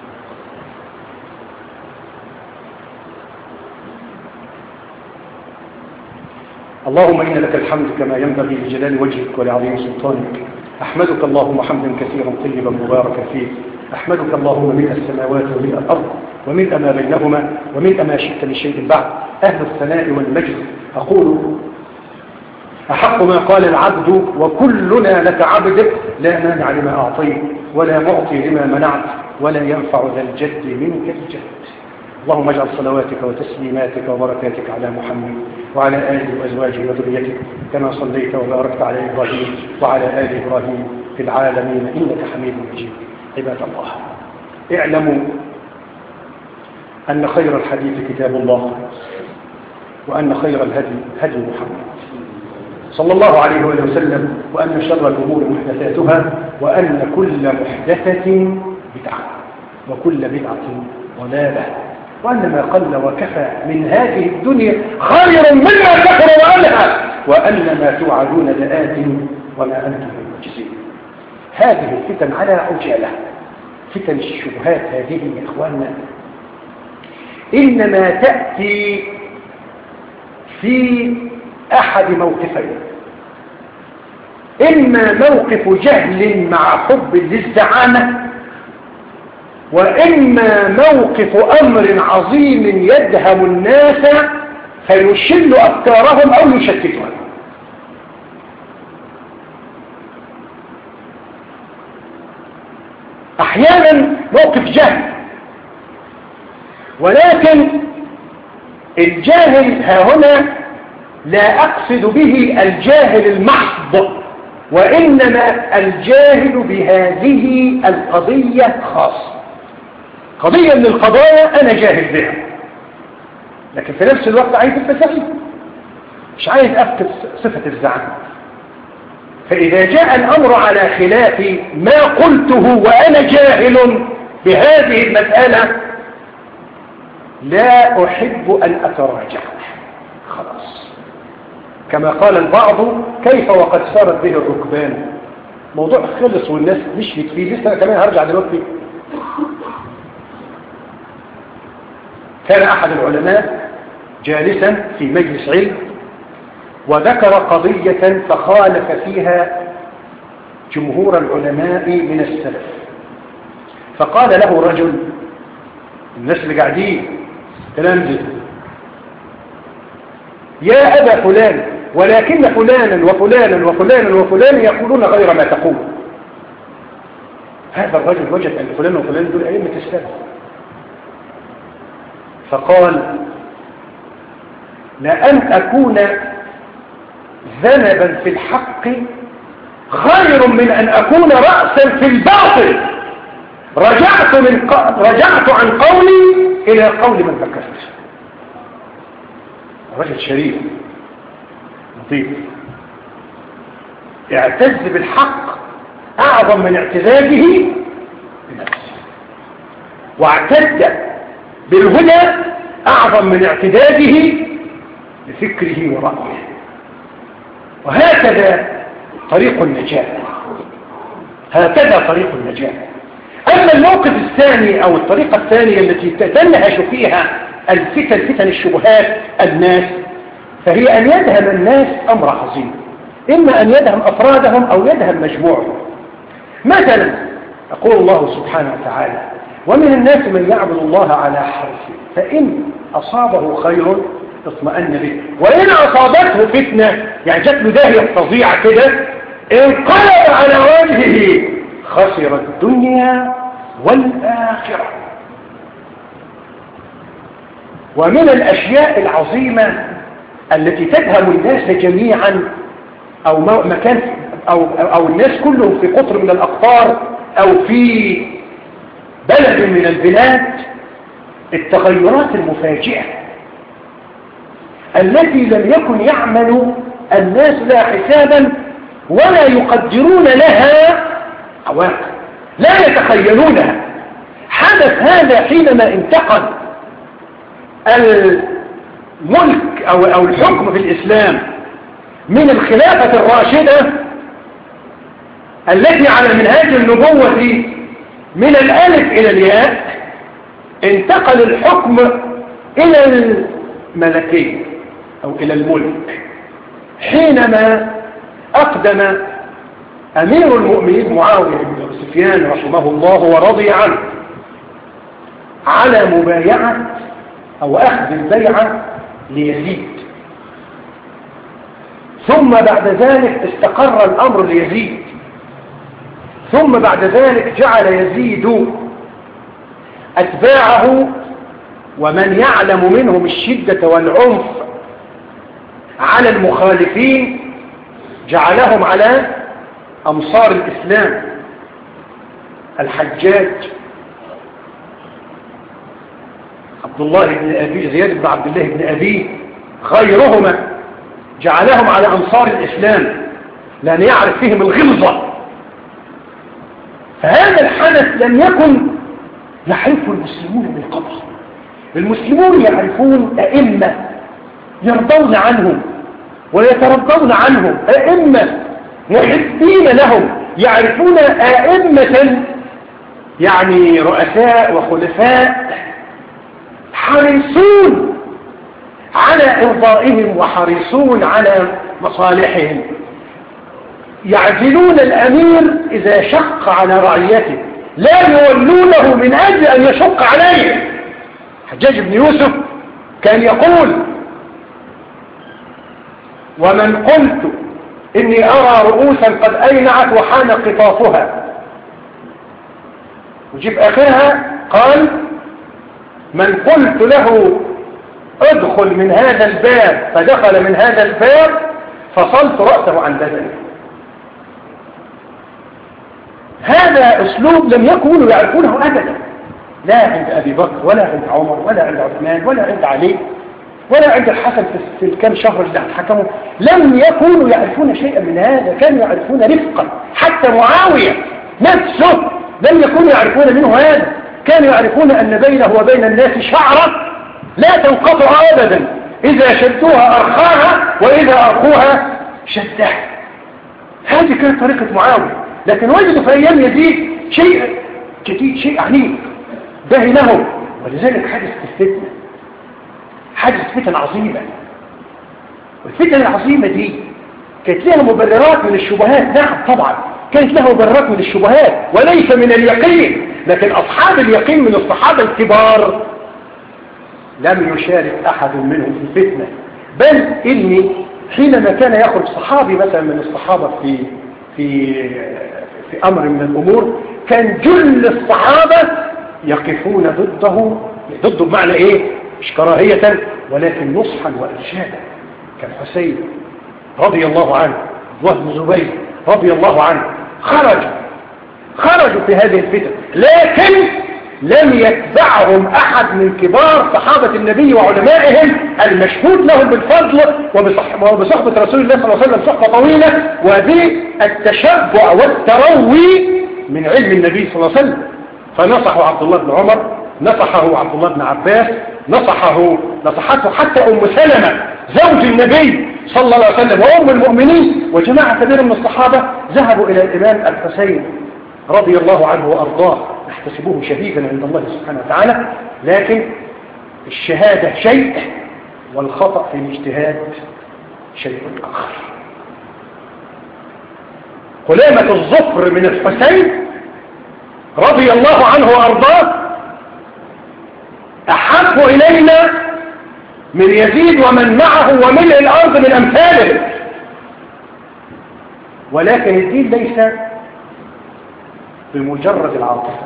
اللهم إن لك الحمد كما ينبغي لجلال وجهك ولعظيم سلطانك. أحمدك اللهم حمدا كثيرا طيبا مباركا فيه. أحمدك اللهم ملء السماوات وملء الأرض وملء ما بينهما وملء ما شئت من شيء بعد، أهل الثناء والمجد. أقول أحق ما قال العبد وكلنا لك عبد، لا مانع لما أعطيت ولا معطي لما منعت ولا ينفع ذا الجد منك الجد. اللهم اجعل صلواتك وتسليماتك وبركاتك على محمد وعلى آله وأزواجه وذريته كما صليت وباركت على إبراهيم وعلى آل إبراهيم في العالمين إنك حميد مجيد. عباد الله، اعلموا أن خير الحديث كتاب الله، وأن خير الهدي هدي محمد صلى الله عليه وسلم، وأن شر الأمور محدثاتها، وأن كل محدثة بدعة وكل بدعة ضلالة، وأن ما قل وكفى من هذه الدنيا خير مما كفر وألهى، وأن ما توعدون لآت وما أنتم بمعجزين. هذه الفتن على عجالة، فتن الشبهات هذه يا إخواننا إنما تأتي في أحد موقفين: إما موقف جهل مع حب للزعامة، وإما موقف أمر عظيم يدهم الناس فيشل أفكارهم أو يشتتهم. أحيانا موقف جهل، ولكن الجاهل ها هنا لا أقصد به الجاهل المحض، وإنما الجاهل بهذه القضية خاصة. قضية من القضايا أنا جاهل بها، لكن في نفس الوقت عايز التسعيد، مش عايز أفقد صفة الزعامة. فإذا جاء الأمر على خلاف ما قلته وأنا جاهل بهذه المسألة لا أحب أن أتراجع، خلاص. كما قال البعض: كيف وقد سارت به الركبان. موضوع خلص والناس مشيت فيه، لسه كمان هرجع دلوقتي. كان أحد العلماء جالسا في مجلس علم وذكر قضية فخالف فيها جمهور العلماء من السلف، فقال له رجل، الناس اللي قاعدين كلام جدا: يا أبا فلان، ولكن فلانا وفلانا وفلانا وفلانا يقولون غير ما تقول. هذا الرجل وجد أن فلان وفلان دول أئمة السلف، فقال لأن أكون ذنبا في الحق خير من أن أكون رأسا في الباطل. رجعت, من ق... رجعت عن قولي إلى قول من ذكرت. رجل شريف لطيف اعتز بالحق أعظم من اعتزازه بنفسه، واعتد بالهدى أعظم من اعتداده بفكره ورأيه. وهكذا طريق النجاة، هكذا طريق النجاة. أما الموقف الثاني أو الطريقة الثانية التي تنهش فيها الفتن فتن الشبهات الناس، فهي أن يدهم الناس أمر عظيم، إما أن يدهم أفرادهم أو يدهم مجموعهم. مثلا يقول الله سبحانه وتعالى ومن الناس من يعبد الله على حرفه فإن أصابه خير اطمأن به وإن أصابته فتنة، يعني جات له داهية فظيعة كده، انقلب على وجهه خسر الدنيا والآخرة. ومن الأشياء العظيمة التي تدهم الناس جميعا أو مكان أو, أو الناس كلهم في قطر من الأقطار أو في بلد من البلاد، التغيرات المفاجئة التي لم يكن يعمل الناس لها حسابا ولا يقدرون لها عواقب، لا يتخيلونها. حدث هذا حينما انتقل الملك أو, أو الحكم في الإسلام من الخلافة الراشدة التي على منهاج النبوة من الألف إلى الياء، انتقل الحكم إلى الملكية أو إلى الملك حينما أقدم أمير المؤمنين معاوية بن سفيان رحمه الله ورضي عنه على مبايعة أو أخذ البيعة ليزيد، ثم بعد ذلك استقر الأمر ليزيد، ثم بعد ذلك جعل يزيد أتباعه ومن يعلم منهم الشدة والعنف على المخالفين جعلهم على أمصار الإسلام، الحجاج عبد الله بن أبي زياد بن عبد الله بن أبي غيرهما، جعلهم على أمصار الإسلام لأن يعرف فيهم الغلظة. فهذا الحدث لم يكن يعرفه المسلمون من قبل. المسلمون يعرفون أئمة يرضون عنهم ويترضون عنهم، أئمة محبين لهم، يعرفون أئمة يعني رؤساء وخلفاء حريصون على إرضائهم وحريصون على مصالحهم، يعزلون الأمير إذا شق على رعيته، لا يولونه من أجل أن يشق عليه. حجاج بن يوسف كان يقول ومن قلت إني أرى رؤوسا قد أينعت وحان قطافها، وجيب آخرها قال من قلت له ادخل من هذا الباب فدخل من هذا الباب فصلت رأسه عن بدنه. هذا أسلوب لم يكونوا يعرفونه أبدا، لا عند أبي بكر ولا عند عمر ولا عند عثمان ولا عند علي ولا عند الحسن في الكام شهر اللي حكموا، لم يكونوا يعرفون شيئا من هذا، كانوا يعرفون رفقا. حتى معاوية نفسه لم يكونوا يعرفون منه هذا، كانوا يعرفون أن بينه وبين الناس شعرة لا تنقطع أبدا، إذا شدوها أرخاها وإذا أرخوها شدها. هذه كانت طريقة معاوية. لكن وجدوا في أيام يزيد شيء جديد، شيء عنيف بينهم، ولذلك حدث الفتنة، حدث فتن عظيمة. والفتن العظيمة دي كانت لها مبررات من الشبهات، نعم طبعا كانت لها مبررات من الشبهات وليس من اليقين، لكن أصحاب اليقين من الصحابة الكبار لم يشارك أحد منهم في الفتنة، بل إني حينما كان يخرج صحابي مثلا من الصحابة في في في أمر من الأمور، كان جل الصحابة يقفون ضده، ضده بمعنى إيه؟ مش كراهية ولكن نصحا وإرشادا، كالحسين رضي الله عنه وابن زبير رضي الله عنه خرجوا خرجوا في هذه الفتن، لكن لم يتبعهم أحد من كبار صحابة النبي وعلمائهم المشهود لهم بالفضل وبصحبة رسول الله صلى الله عليه وسلم صحبة طويلة وبالتشبع والتروي من علم النبي صلى الله عليه وسلم. فنصحوا عبد الله بن عمر، نصحه عبد الله بن عباس، نصحه نصحته حتى أم سلمة زوج النبي صلى الله عليه وسلم وأم المؤمنين، وجماعة كبيرة من الصحابة ذهبوا إلى الإمام الحسين رضي الله عنه وأرضاه، نحتسبوه شهيدا عند الله سبحانه وتعالى، لكن الشهادة شيء والخطأ في الاجتهاد شيء آخر. قلامة الظفر من الحسين رضي الله عنه وأرضاه أحب إلينا من يزيد ومن معه وملء الأرض من أمثاله، ولكن الدين ليس بمجرد العاطفة،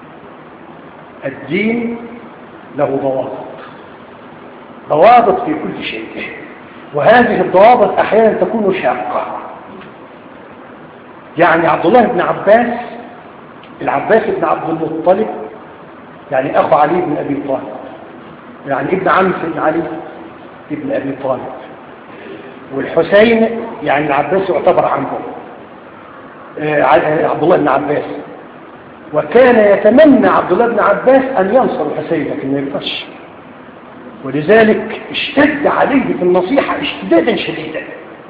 الدين له ضوابط، ضوابط في كل شيء، وهذه الضوابط أحيانا تكون شاقة. يعني عبد الله بن عباس، العباس بن عبد المطلب يعني أخو علي بن أبي طالب، يعني ابن عم سيدنا علي ابن أبي طالب، والحسين يعني العباس يعتبر عمه عبد الله بن عباس، وكان يتمنى عبد الله بن عباس أن ينصر الحسين لكن ما يقدرش، ولذلك اشتد عليه في النصيحة اشتدادا شديدا.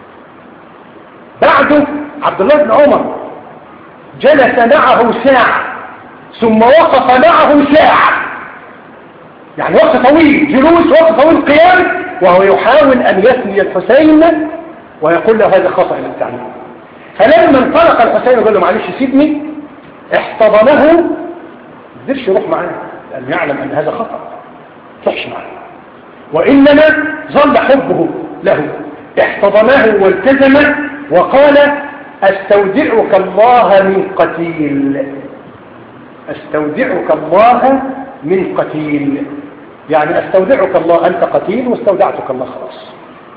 بعده عبد الله بن عمر جلس معه ساعة ثم وقف معه ساعة، يعني وقت طويل جلوس، وقت طويل قيام، وهو يحاول أن يثني الحسين ويقول له هذا خطأ للتعليم. فلما انطلق الحسين وقال له معلش سيبني، احتضنه، ما قدرش يروح معاه لأنه يعلم أن هذا خطأ، تحش معاه، وإنما ظل حبه له، احتضنه والتزم وقال استودعك الله من قتيل، استودعك الله من قتيل، يعني استودعك الله، أنت قتيل واستودعتك الله، خلاص.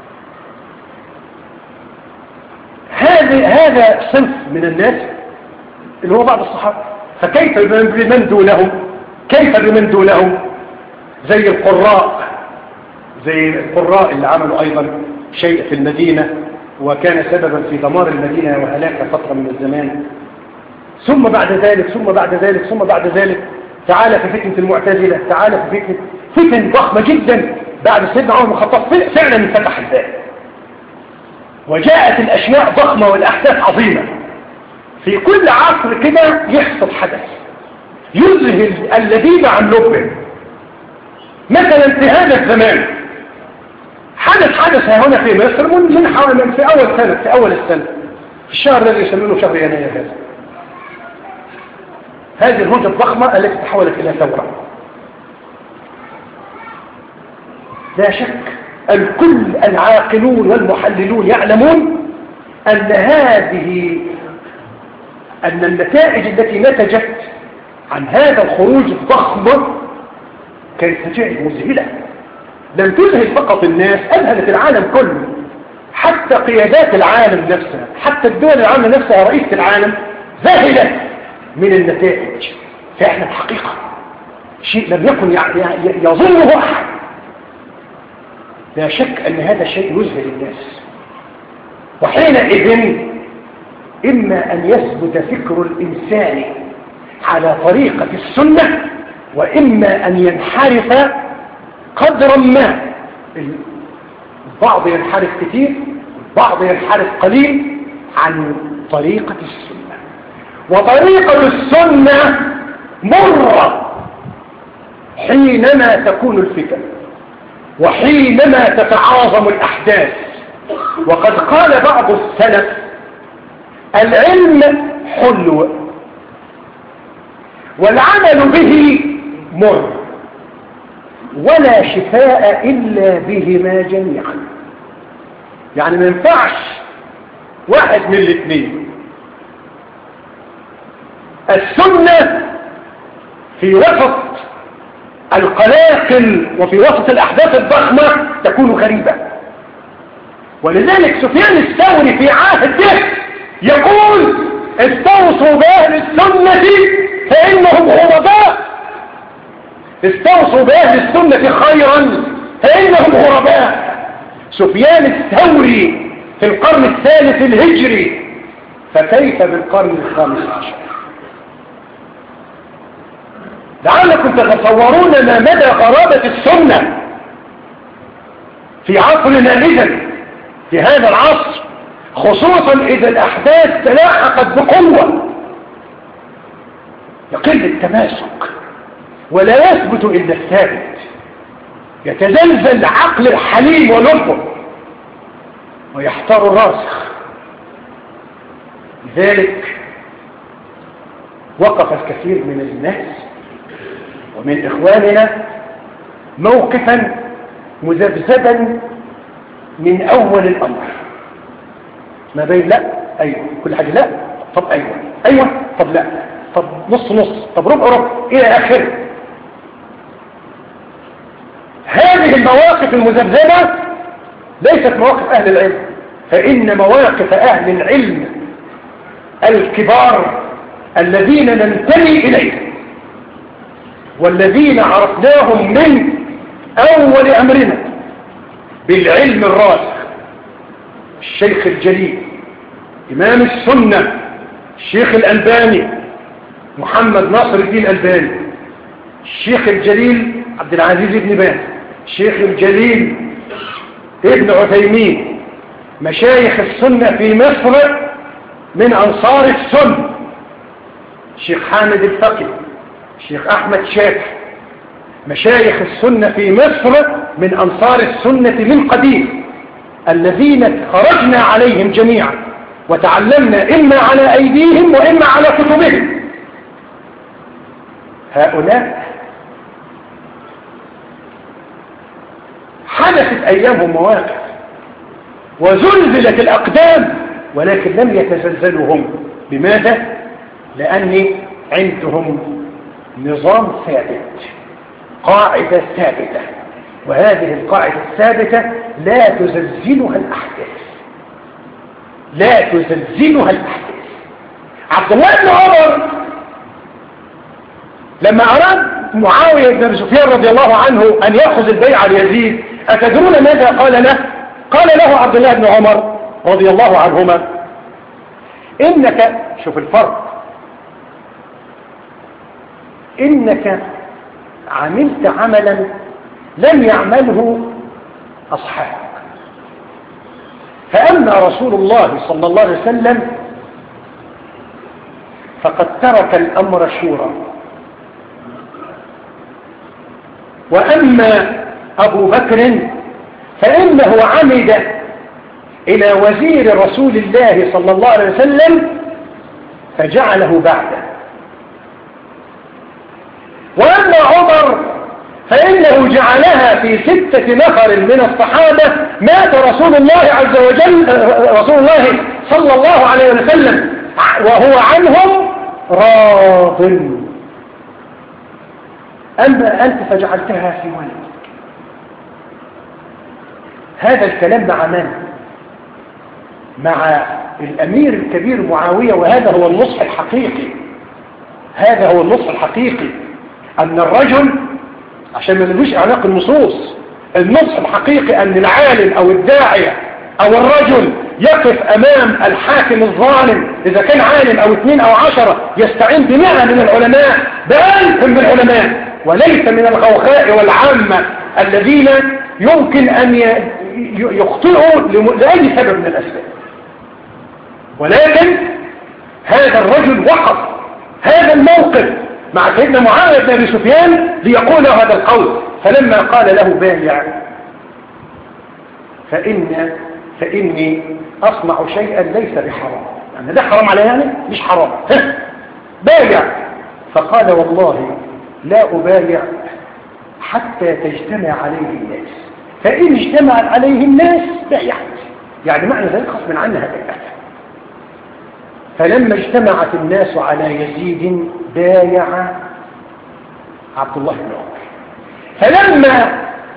هذا هذا صنف من الناس اللي هو بعض الصحابة. فكيف بمن دونهم؟ كيف بمن دونهم؟ زي القراء، زي القراء اللي عملوا أيضا شيء في المدينة وكان سببا في دمار المدينة وهلاكها فترة من الزمان. ثم بعد ذلك ثم بعد ذلك ثم بعد ذلك تعالى في فتنة المعتزلة، تعالى في فتنة فتن ضخمة جدا بعد سيدنا عمر بن الخطاب، فعلا انفتح الباب وجاءت الأشياء ضخمة والأحداث عظيمة. في كل عصر كده يحصل حدث يذهل اللبيب عن لبه. مثلا في هذا الزمان حدث حدث هنا في مصر من حوالي في أول سنة في أول السنة في الشهر الذي يسمونه شهر يناير هذا، هذه الهجة الضخمة التي تحولت إلى ثورة. لا شك الكل العاقلون والمحللون يعلمون أن هذه أن النتائج التي نتجت عن هذا الخروج الضخم كانت نتائج مذهلة، لم تذهل فقط الناس، أذهلت العالم كله، حتى قيادات العالم نفسها، حتى الدول العالم نفسها، رئيسة العالم ذهلت من النتائج. فإحنا الحقيقة شيء لم يكن يظنه أحد. لا شك أن هذا الشيء يذهل الناس، وحينئذ إما أن يثبت فكر الإنسان على طريقة السنة، وإما أن ينحرف قدرا ما، البعض ينحرف كثير، البعض ينحرف قليل عن طريقة السنة. وطريقة السنة مرة حينما تكون الفتن وحينما تتعاظم الأحداث. وقد قال بعض السلف العلم حلو والعمل به مر ولا شفاء إلا بهما جميعا. يعني ما ينفعش واحد من الاثنين. السنة في وسط القلاقل وفي وسط الأحداث الضخمة تكون غريبة. ولذلك سفيان الثوري في عهده يقول استوصوا بأهل السنة فإنهم غرباء، استوصوا بأهل السنة خيرا فإنهم غرباء. سفيان الثوري في القرن الثالث الهجري، فكيف بالقرن الخامس عشر؟ لعلكم تتصورون ما مدى غرابة السنة في عصرنا إذن، في هذا العصر، خصوصا إذا الأحداث تلاحقت بقوة. يقل التماسك ولا يثبت إلا الثابت، يتزلزل عقل الحليم ولبه ويحتار الراسخ. لذلك وقف الكثير من الناس ومن إخواننا موقفا مذبذبا من أول الأمر، ما بين لا أيوة كل حاجة لا، طب أيوة أيوة طب لا، طب نص نص، طب ربع ربع إلى آخره. هذه المواقف المذبذبة ليست مواقف أهل العلم، فإن مواقف أهل العلم الكبار الذين ننتمي إليهم والذين عرفناهم من أول أمرنا بالعلم الراسخ، الشيخ الجليل إمام السنة الشيخ الألباني محمد ناصر الدين الألباني، الشيخ الجليل عبد العزيز بن باز، الشيخ الجليل ابن عثيمين، مشايخ السنة في مصر من أنصار السنة، الشيخ حامد الفقي، الشيخ أحمد شاكر، مشايخ السنة في مصر من أنصار السنة من قديم، الذين خرجنا عليهم جميعا وتعلمنا إما على أيديهم وإما على كتبهم. هؤلاء حدثت أيامهم مواقف وزلزلت الأقدام، ولكن لم يتزلزلوا هم. لماذا؟ لأن عندهم نظام ثابت، قاعدة ثابتة، وهذه القاعدة الثابتة لا تزلزلها الأحداث، لا تزلزلها الأحداث. عبد الله بن عمر لما أراد معاوية بن أبي سفيان رضي الله عنه أن يأخذ البيعة ليزيد، أتدرون ماذا قال له؟ قال له عبد الله بن عمر رضي الله عنهما: إنك، شوف الفرق، إنك عملت عملا لم يعمله أصحابك، فأما رسول الله صلى الله عليه وسلم فقد ترك الأمر شورى، وأما أبو بكر فإنه عمد إلى وزير رسول الله صلى الله عليه وسلم فجعله بعده، وأما عمر فإنه جعلها في ستة نفر من الصحابة مات رسول الله عز وجل رسول الله صلى الله عليه وسلم وهو عنهم راض، أما أنت فجعلتها في ولد. هذا الكلام مع من؟ مع الأمير الكبير معاوية، وهذا هو النصح الحقيقي، هذا هو النصح الحقيقي، أن الرجل عشان ما نلوش إعلاق النصوص، النصح الحقيقي أن العالم أو الداعية أو الرجل يقف أمام الحاكم الظالم، إذا كان عالم أو اثنين أو عشرة، يستعين بمئة من العلماء بألف من العلماء، وليس من الغوغاء والعامة الذين يمكن أن يخطئوا لأي سبب من الأسباب. ولكن هذا الرجل وقف هذا الموقف مع سيدنا معاوية بن أبي سفيان ليقول له هذا القول، فلما قال له بايع فإن فإني أصنع شيئا ليس بحرام، يعني ده حرام علي، يعني مش حرام، بايع. فقال: والله لا أبايع حتى تجتمع عليه الناس، فإن اجتمع عليه الناس بايعت، يعني معنى ذلك غصب عنها هتتأثر. فلما اجتمعت الناس على يزيد بايع عبد الله بن عمر. فلما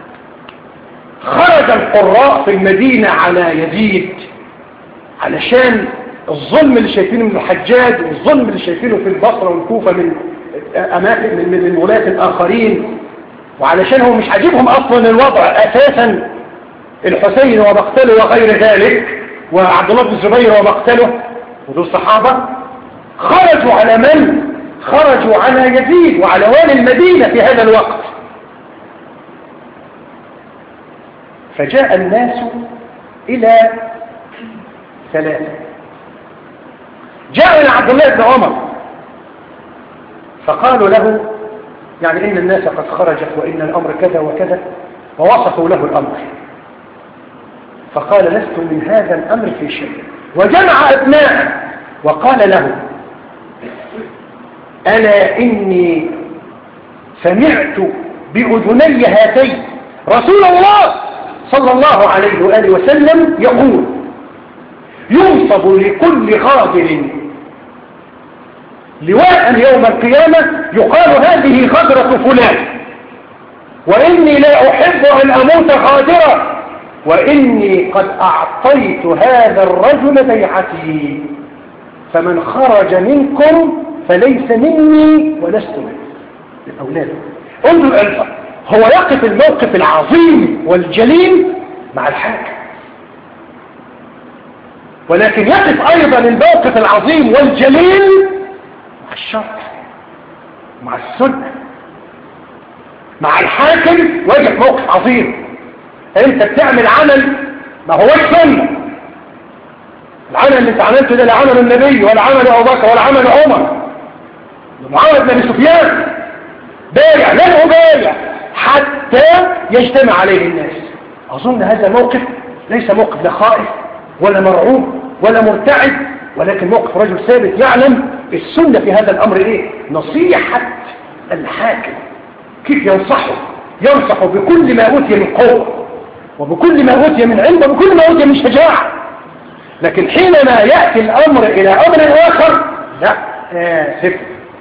خرج القراء في المدينة على يزيد علشان الظلم اللي شايفينه من الحجاج والظلم اللي شايفينه في البصرة والكوفة من أماكن من الولاة الآخرين، وعلشان هو مش عاجبهم أصلا الوضع أساسا، الحسين ومقتله وغير ذلك وعبد الله بن الزبير ومقتله ودول الصحابة، خرجوا على من؟ خرجوا على يزيد وعلى والي المدينة في هذا الوقت. فجاء الناس إلى ثلاثة. جاء إلى عبد الله بن عمر فقالوا له يعني إن الناس قد خرجت وإن الأمر كذا وكذا، ووصفوا له الأمر. فقال لست من هذا الأمر في شيء، وجمع أبناءه وقال له ألا إني سمعت بأذني هاتين رسول الله صلى الله عليه وآله وسلم يقول ينصب لكل غادر لواء يوم القيامة يقال هذه غدرة فلان، وإني لا أحب أن أموت غادرا، وإني قد أعطيت هذا الرجل بيعتي، فمن خرج منكم فليس مني ولست منه. لأولاده انظر ألفا، هو يقف الموقف العظيم والجليل مع الحاكم، ولكن يقف أيضا الموقف العظيم والجليل مع الشرع، مع السنة، مع الحاكم. واجه موقف عظيم، انت بتعمل عمل ما هو السنة، العمل اللي انت عملته ده لا عمل النبي ولا عمل ابو بكر ولا عمل عمر، معاوية بن سفيان بايع لن أبايع حتى يجتمع عليه الناس. أظن هذا موقف ليس موقف لا خائف ولا مرعوب ولا مرتعد، ولكن موقف رجل ثابت يعلم السنة في هذا الأمر إيه؟ نصيحة الحاكم، كيف ينصحه؟ ينصح بكل ما أوتي من قوة وبكل ما أوتي من علم وبكل ما أوتي من شجاعة. لكن حينما يأتي الأمر إلى أمر آخر لا آسف،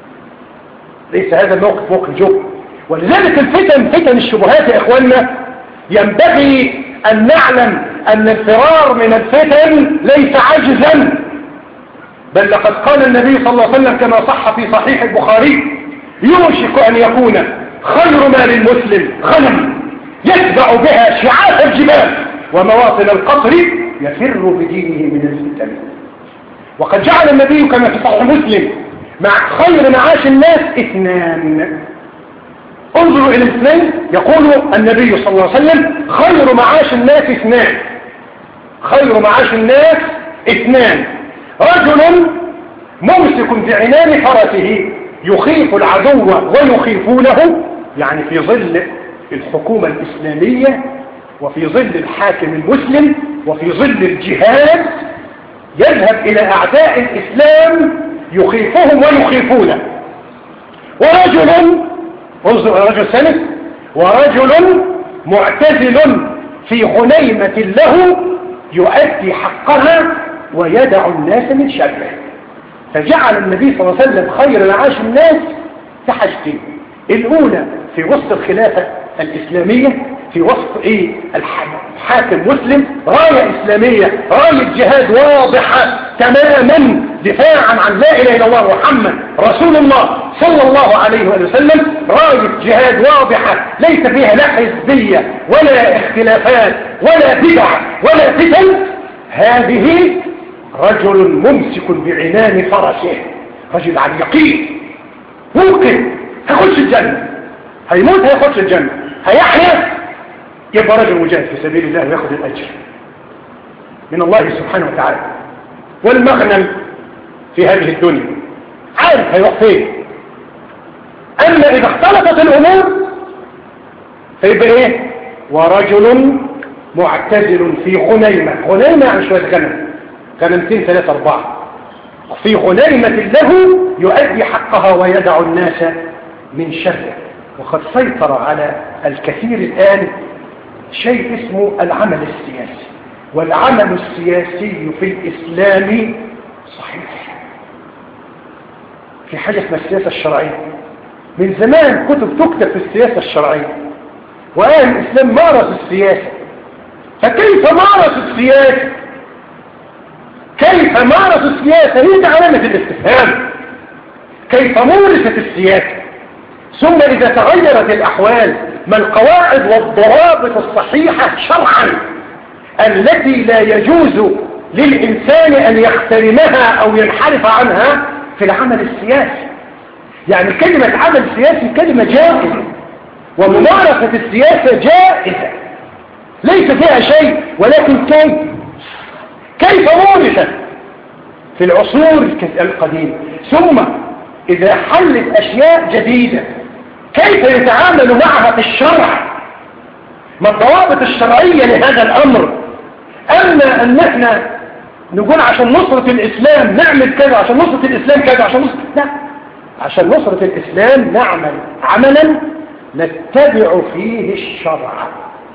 ليس هذا الموقف موقف جو. ولذلك الفتن فتن الشبهات يا إخواننا ينبغي أن نعلم أن الفرار من الفتن ليس عجزا، بل لقد قال النبي صلى الله عليه وسلم كما صح في صحيح البخاري يوشك أن يكون خير ما للمسلم غنم يتبع بها شعاع الجبال ومواطن القطر يفر بدينه من الفتن. وقد جعل النبي كما في صحيح مسلم مع خير معاش الناس اثنان. انظروا الى الاثنين، يقول النبي صلى الله عليه وسلم خير معاش الناس اثنان، خير معاش الناس اثنان، رجل ممسك بعنان فرسه يخيف العدو ويخيفونه، يعني في ظل الحكومة الإسلامية وفي ظل الحاكم المسلم وفي ظل الجهاد يذهب إلى أعداء الإسلام يخيفهم ويخيفونه. ورجل انظر رجل ثالث، ورجل معتزل في غنيمة له يؤدي حقها ويدع الناس من شره. فجعل النبي صلى الله عليه وسلم خير معاش الناس في حاجتين، الأولى في وسط الخلافة الإسلامية، في وسط إيه الحاكم مسلم، راية إسلامية، راية جهاد واضحة تماما دفاعا عن لا إله إلا الله محمد رسول الله صلى الله عليه وسلم، راية جهاد واضحة ليس فيها لا حزبية ولا اختلافات ولا بدع ولا فتن. هذه رجل ممسك بعنان فرسه، رجل عن يقين ممكن هيخش الجنة، هيموت هيخش الجنة، هيحيا يبقى رجل مجاهد في سبيل الله ويأخذ الأجر من الله سبحانه وتعالى والمغنم في هذه الدنيا، عارف هيروح فين. أما إذا اختلطت الأمور فيبقى إيه؟ ورجل معتزل في غنيمة، غنيمة عن شوية غنم، غنمتين ثلاثة أربعة، في غنيمة له يؤدي حقها ويدع الناس من شره. وقد سيطر على الكثير الآن شيء اسمه العمل السياسي، والعمل السياسي في الإسلام صحيح. في حاجة اسمها السياسة الشرعية، من زمان كتب تكتب في السياسة الشرعية، وأهل الإسلام مارس السياسة. فكيف مارس السياسة؟ كيف مارس السياسة؟ هي علامة الاستفهام. كيف مورست السياسة؟ ثم إذا تغيرت الأحوال، ما القواعد والضوابط الصحيحة شرعا التي لا يجوز للإنسان أن يحترمها أو ينحرف عنها في العمل السياسي؟ يعني كلمة عمل سياسي كلمة جائزة، وممارسة السياسة جائزة ليس فيها شيء، ولكن كيف كيف مورست في العصور القديمة، ثم إذا حلت أشياء جديدة كيف يتعامل معها في الشرع؟ ما الضوابط الشرعية لهذا الأمر؟ أما أن احنا نقول عشان نصرة الإسلام نعمل كذا، عشان نصرة الإسلام كذا، عشان نصرة لا، عشان نصرة الإسلام نعمل عملا نتبع فيه الشرع.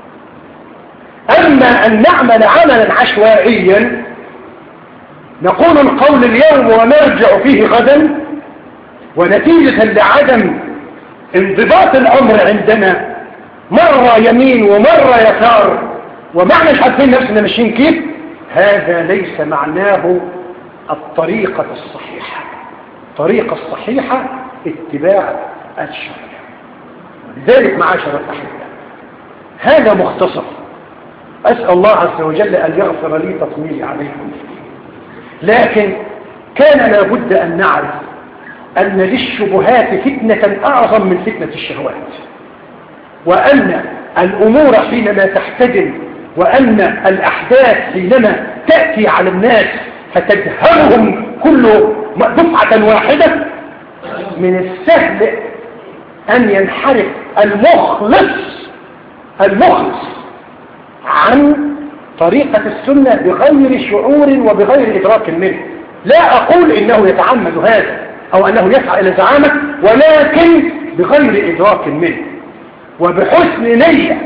أما أن نعمل عملا عشوائيا نقول القول اليوم ونرجع فيه غدا، ونتيجة لعدم انضباط الأمر عندنا مرة يمين ومرة يسار ومعنى مش عارفين نفسنا ماشيين كيف، هذا ليس معناه الطريقة الصحيحة. الطريقة الصحيحة اتباع الشرع. لذلك معاشر الأحبة هذا مختصر، أسأل الله عز وجل أن يغفر لي تطويلي عليكم، لكن كان لابد أن نعرف أن للشبهات فتنة أعظم من فتنة الشهوات، وأن الأمور حينما تحتدم، وأن الأحداث حينما تأتي على الناس فتدهمهم كل دفعة واحدة، من السهل أن ينحرف المخلص المخلص عن طريقة السنة بغير شعور وبغير إدراك منه. لا أقول إنه يتعمد هذا أو أنه يسعى إلى زعامة، ولكن بغير إدراك منه وبحسن نية.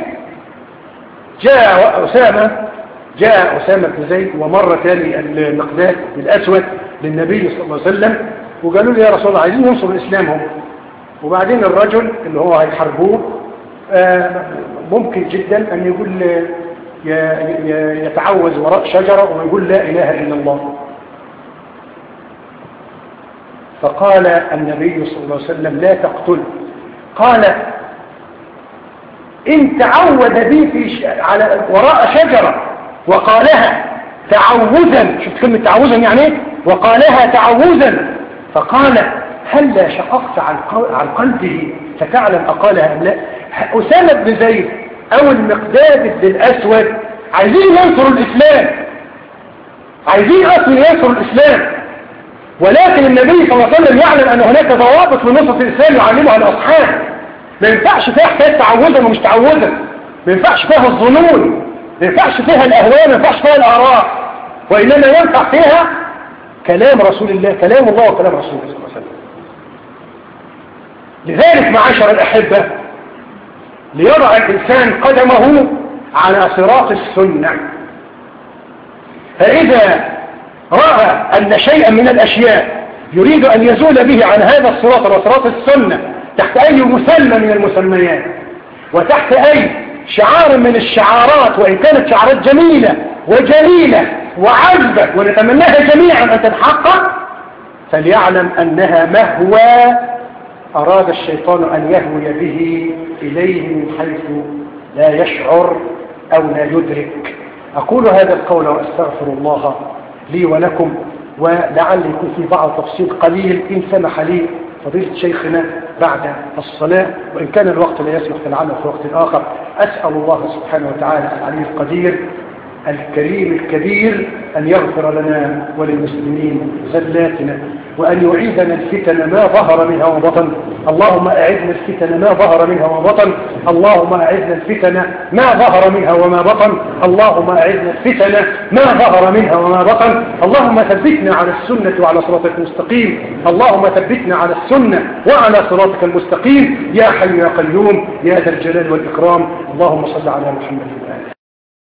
جاء أسامة جاء أسامة بن زيد ومرة ثاني المقداد الأسود للنبي صلى الله عليه وسلم وقالوا له يا رسول الله عايزين ننصر إسلامهم. وبعدين الرجل اللي هو هيحاربوه ممكن جدا أن يقول يتعوذ وراء شجرة ويقول لا إله إلا الله. فقال النبي صلى الله عليه وسلم لا تقتله. قال إن تعوذ بي في على وراء شجرة وقالها تعوذا، شفت كلمة تعوذا يعني ايه؟ وقالها تعوذا. فقال هل لا شققت عن قلبه فتعلم أقالها أم لا؟ أسامة بن زيد أو المقداد بن الأسود عايزين ينصروا الإسلام، عايزين أصلا ينصروا الإسلام، ولكن النبي صلى الله عليه وسلم يعلم أن هناك ضوابط لنصرة الإسلام يعلمها الأصحاب. ما ينفعش فيها حكاية تعوذا ومش تعوذا، ما ينفعش فيها الظنون، ما ينفعش فيها الأهواء، ما ينفعش فيها الآراء، وإنما ينفع فيها كلام رسول الله، كلام الله وكلام رسول الله صلى الله عليه وسلم. لذلك معاشر الأحبة ليضع الإنسان قدمه على صراط السنة، فإذا رأى أن شيئا من الأشياء يريد أن يزول به عن هذا الصراط وصراط السنة تحت أي مسمى من المسميات وتحت أي شعار من الشعارات، وإن كانت شعارات جميلة وجليلة وعذبة ونتمناها جميعا أن تتحقق، فليعلم أنها مهوى أراد الشيطان أن يهوي به إليه من حيث لا يشعر أو لا يدرك. أقول هذا القول وأستغفر الله لي ولكم، ولعل يكون في بعض تفصيل قليل إن سمح لي فضيلة شيخنا بعد الصلاة، وإن كان الوقت لا يسمح فلعله في وقت آخر. أسأل الله سبحانه وتعالى العلي القدير الكريم الكبير أن يغفر لنا وللمسلمين زلاتنا، وأن يعيدنا الفتن ما ظهر منها وبطن. اللهم أعدنا الفتن ما ظهر منها وبطن، اللهم أعدنا الفتن ما ظهر منها وما بطن، اللهم أعدنا الفتن ما ظهر منها وما بطن. اللهم ثبتنا على السنة وعلى صراطك المستقيم، اللهم ثبتنا على السنة وعلى صراطك المستقيم يا حي يا قيوم يا ذا الجلال والإكرام. اللهم صل على محمد وآله.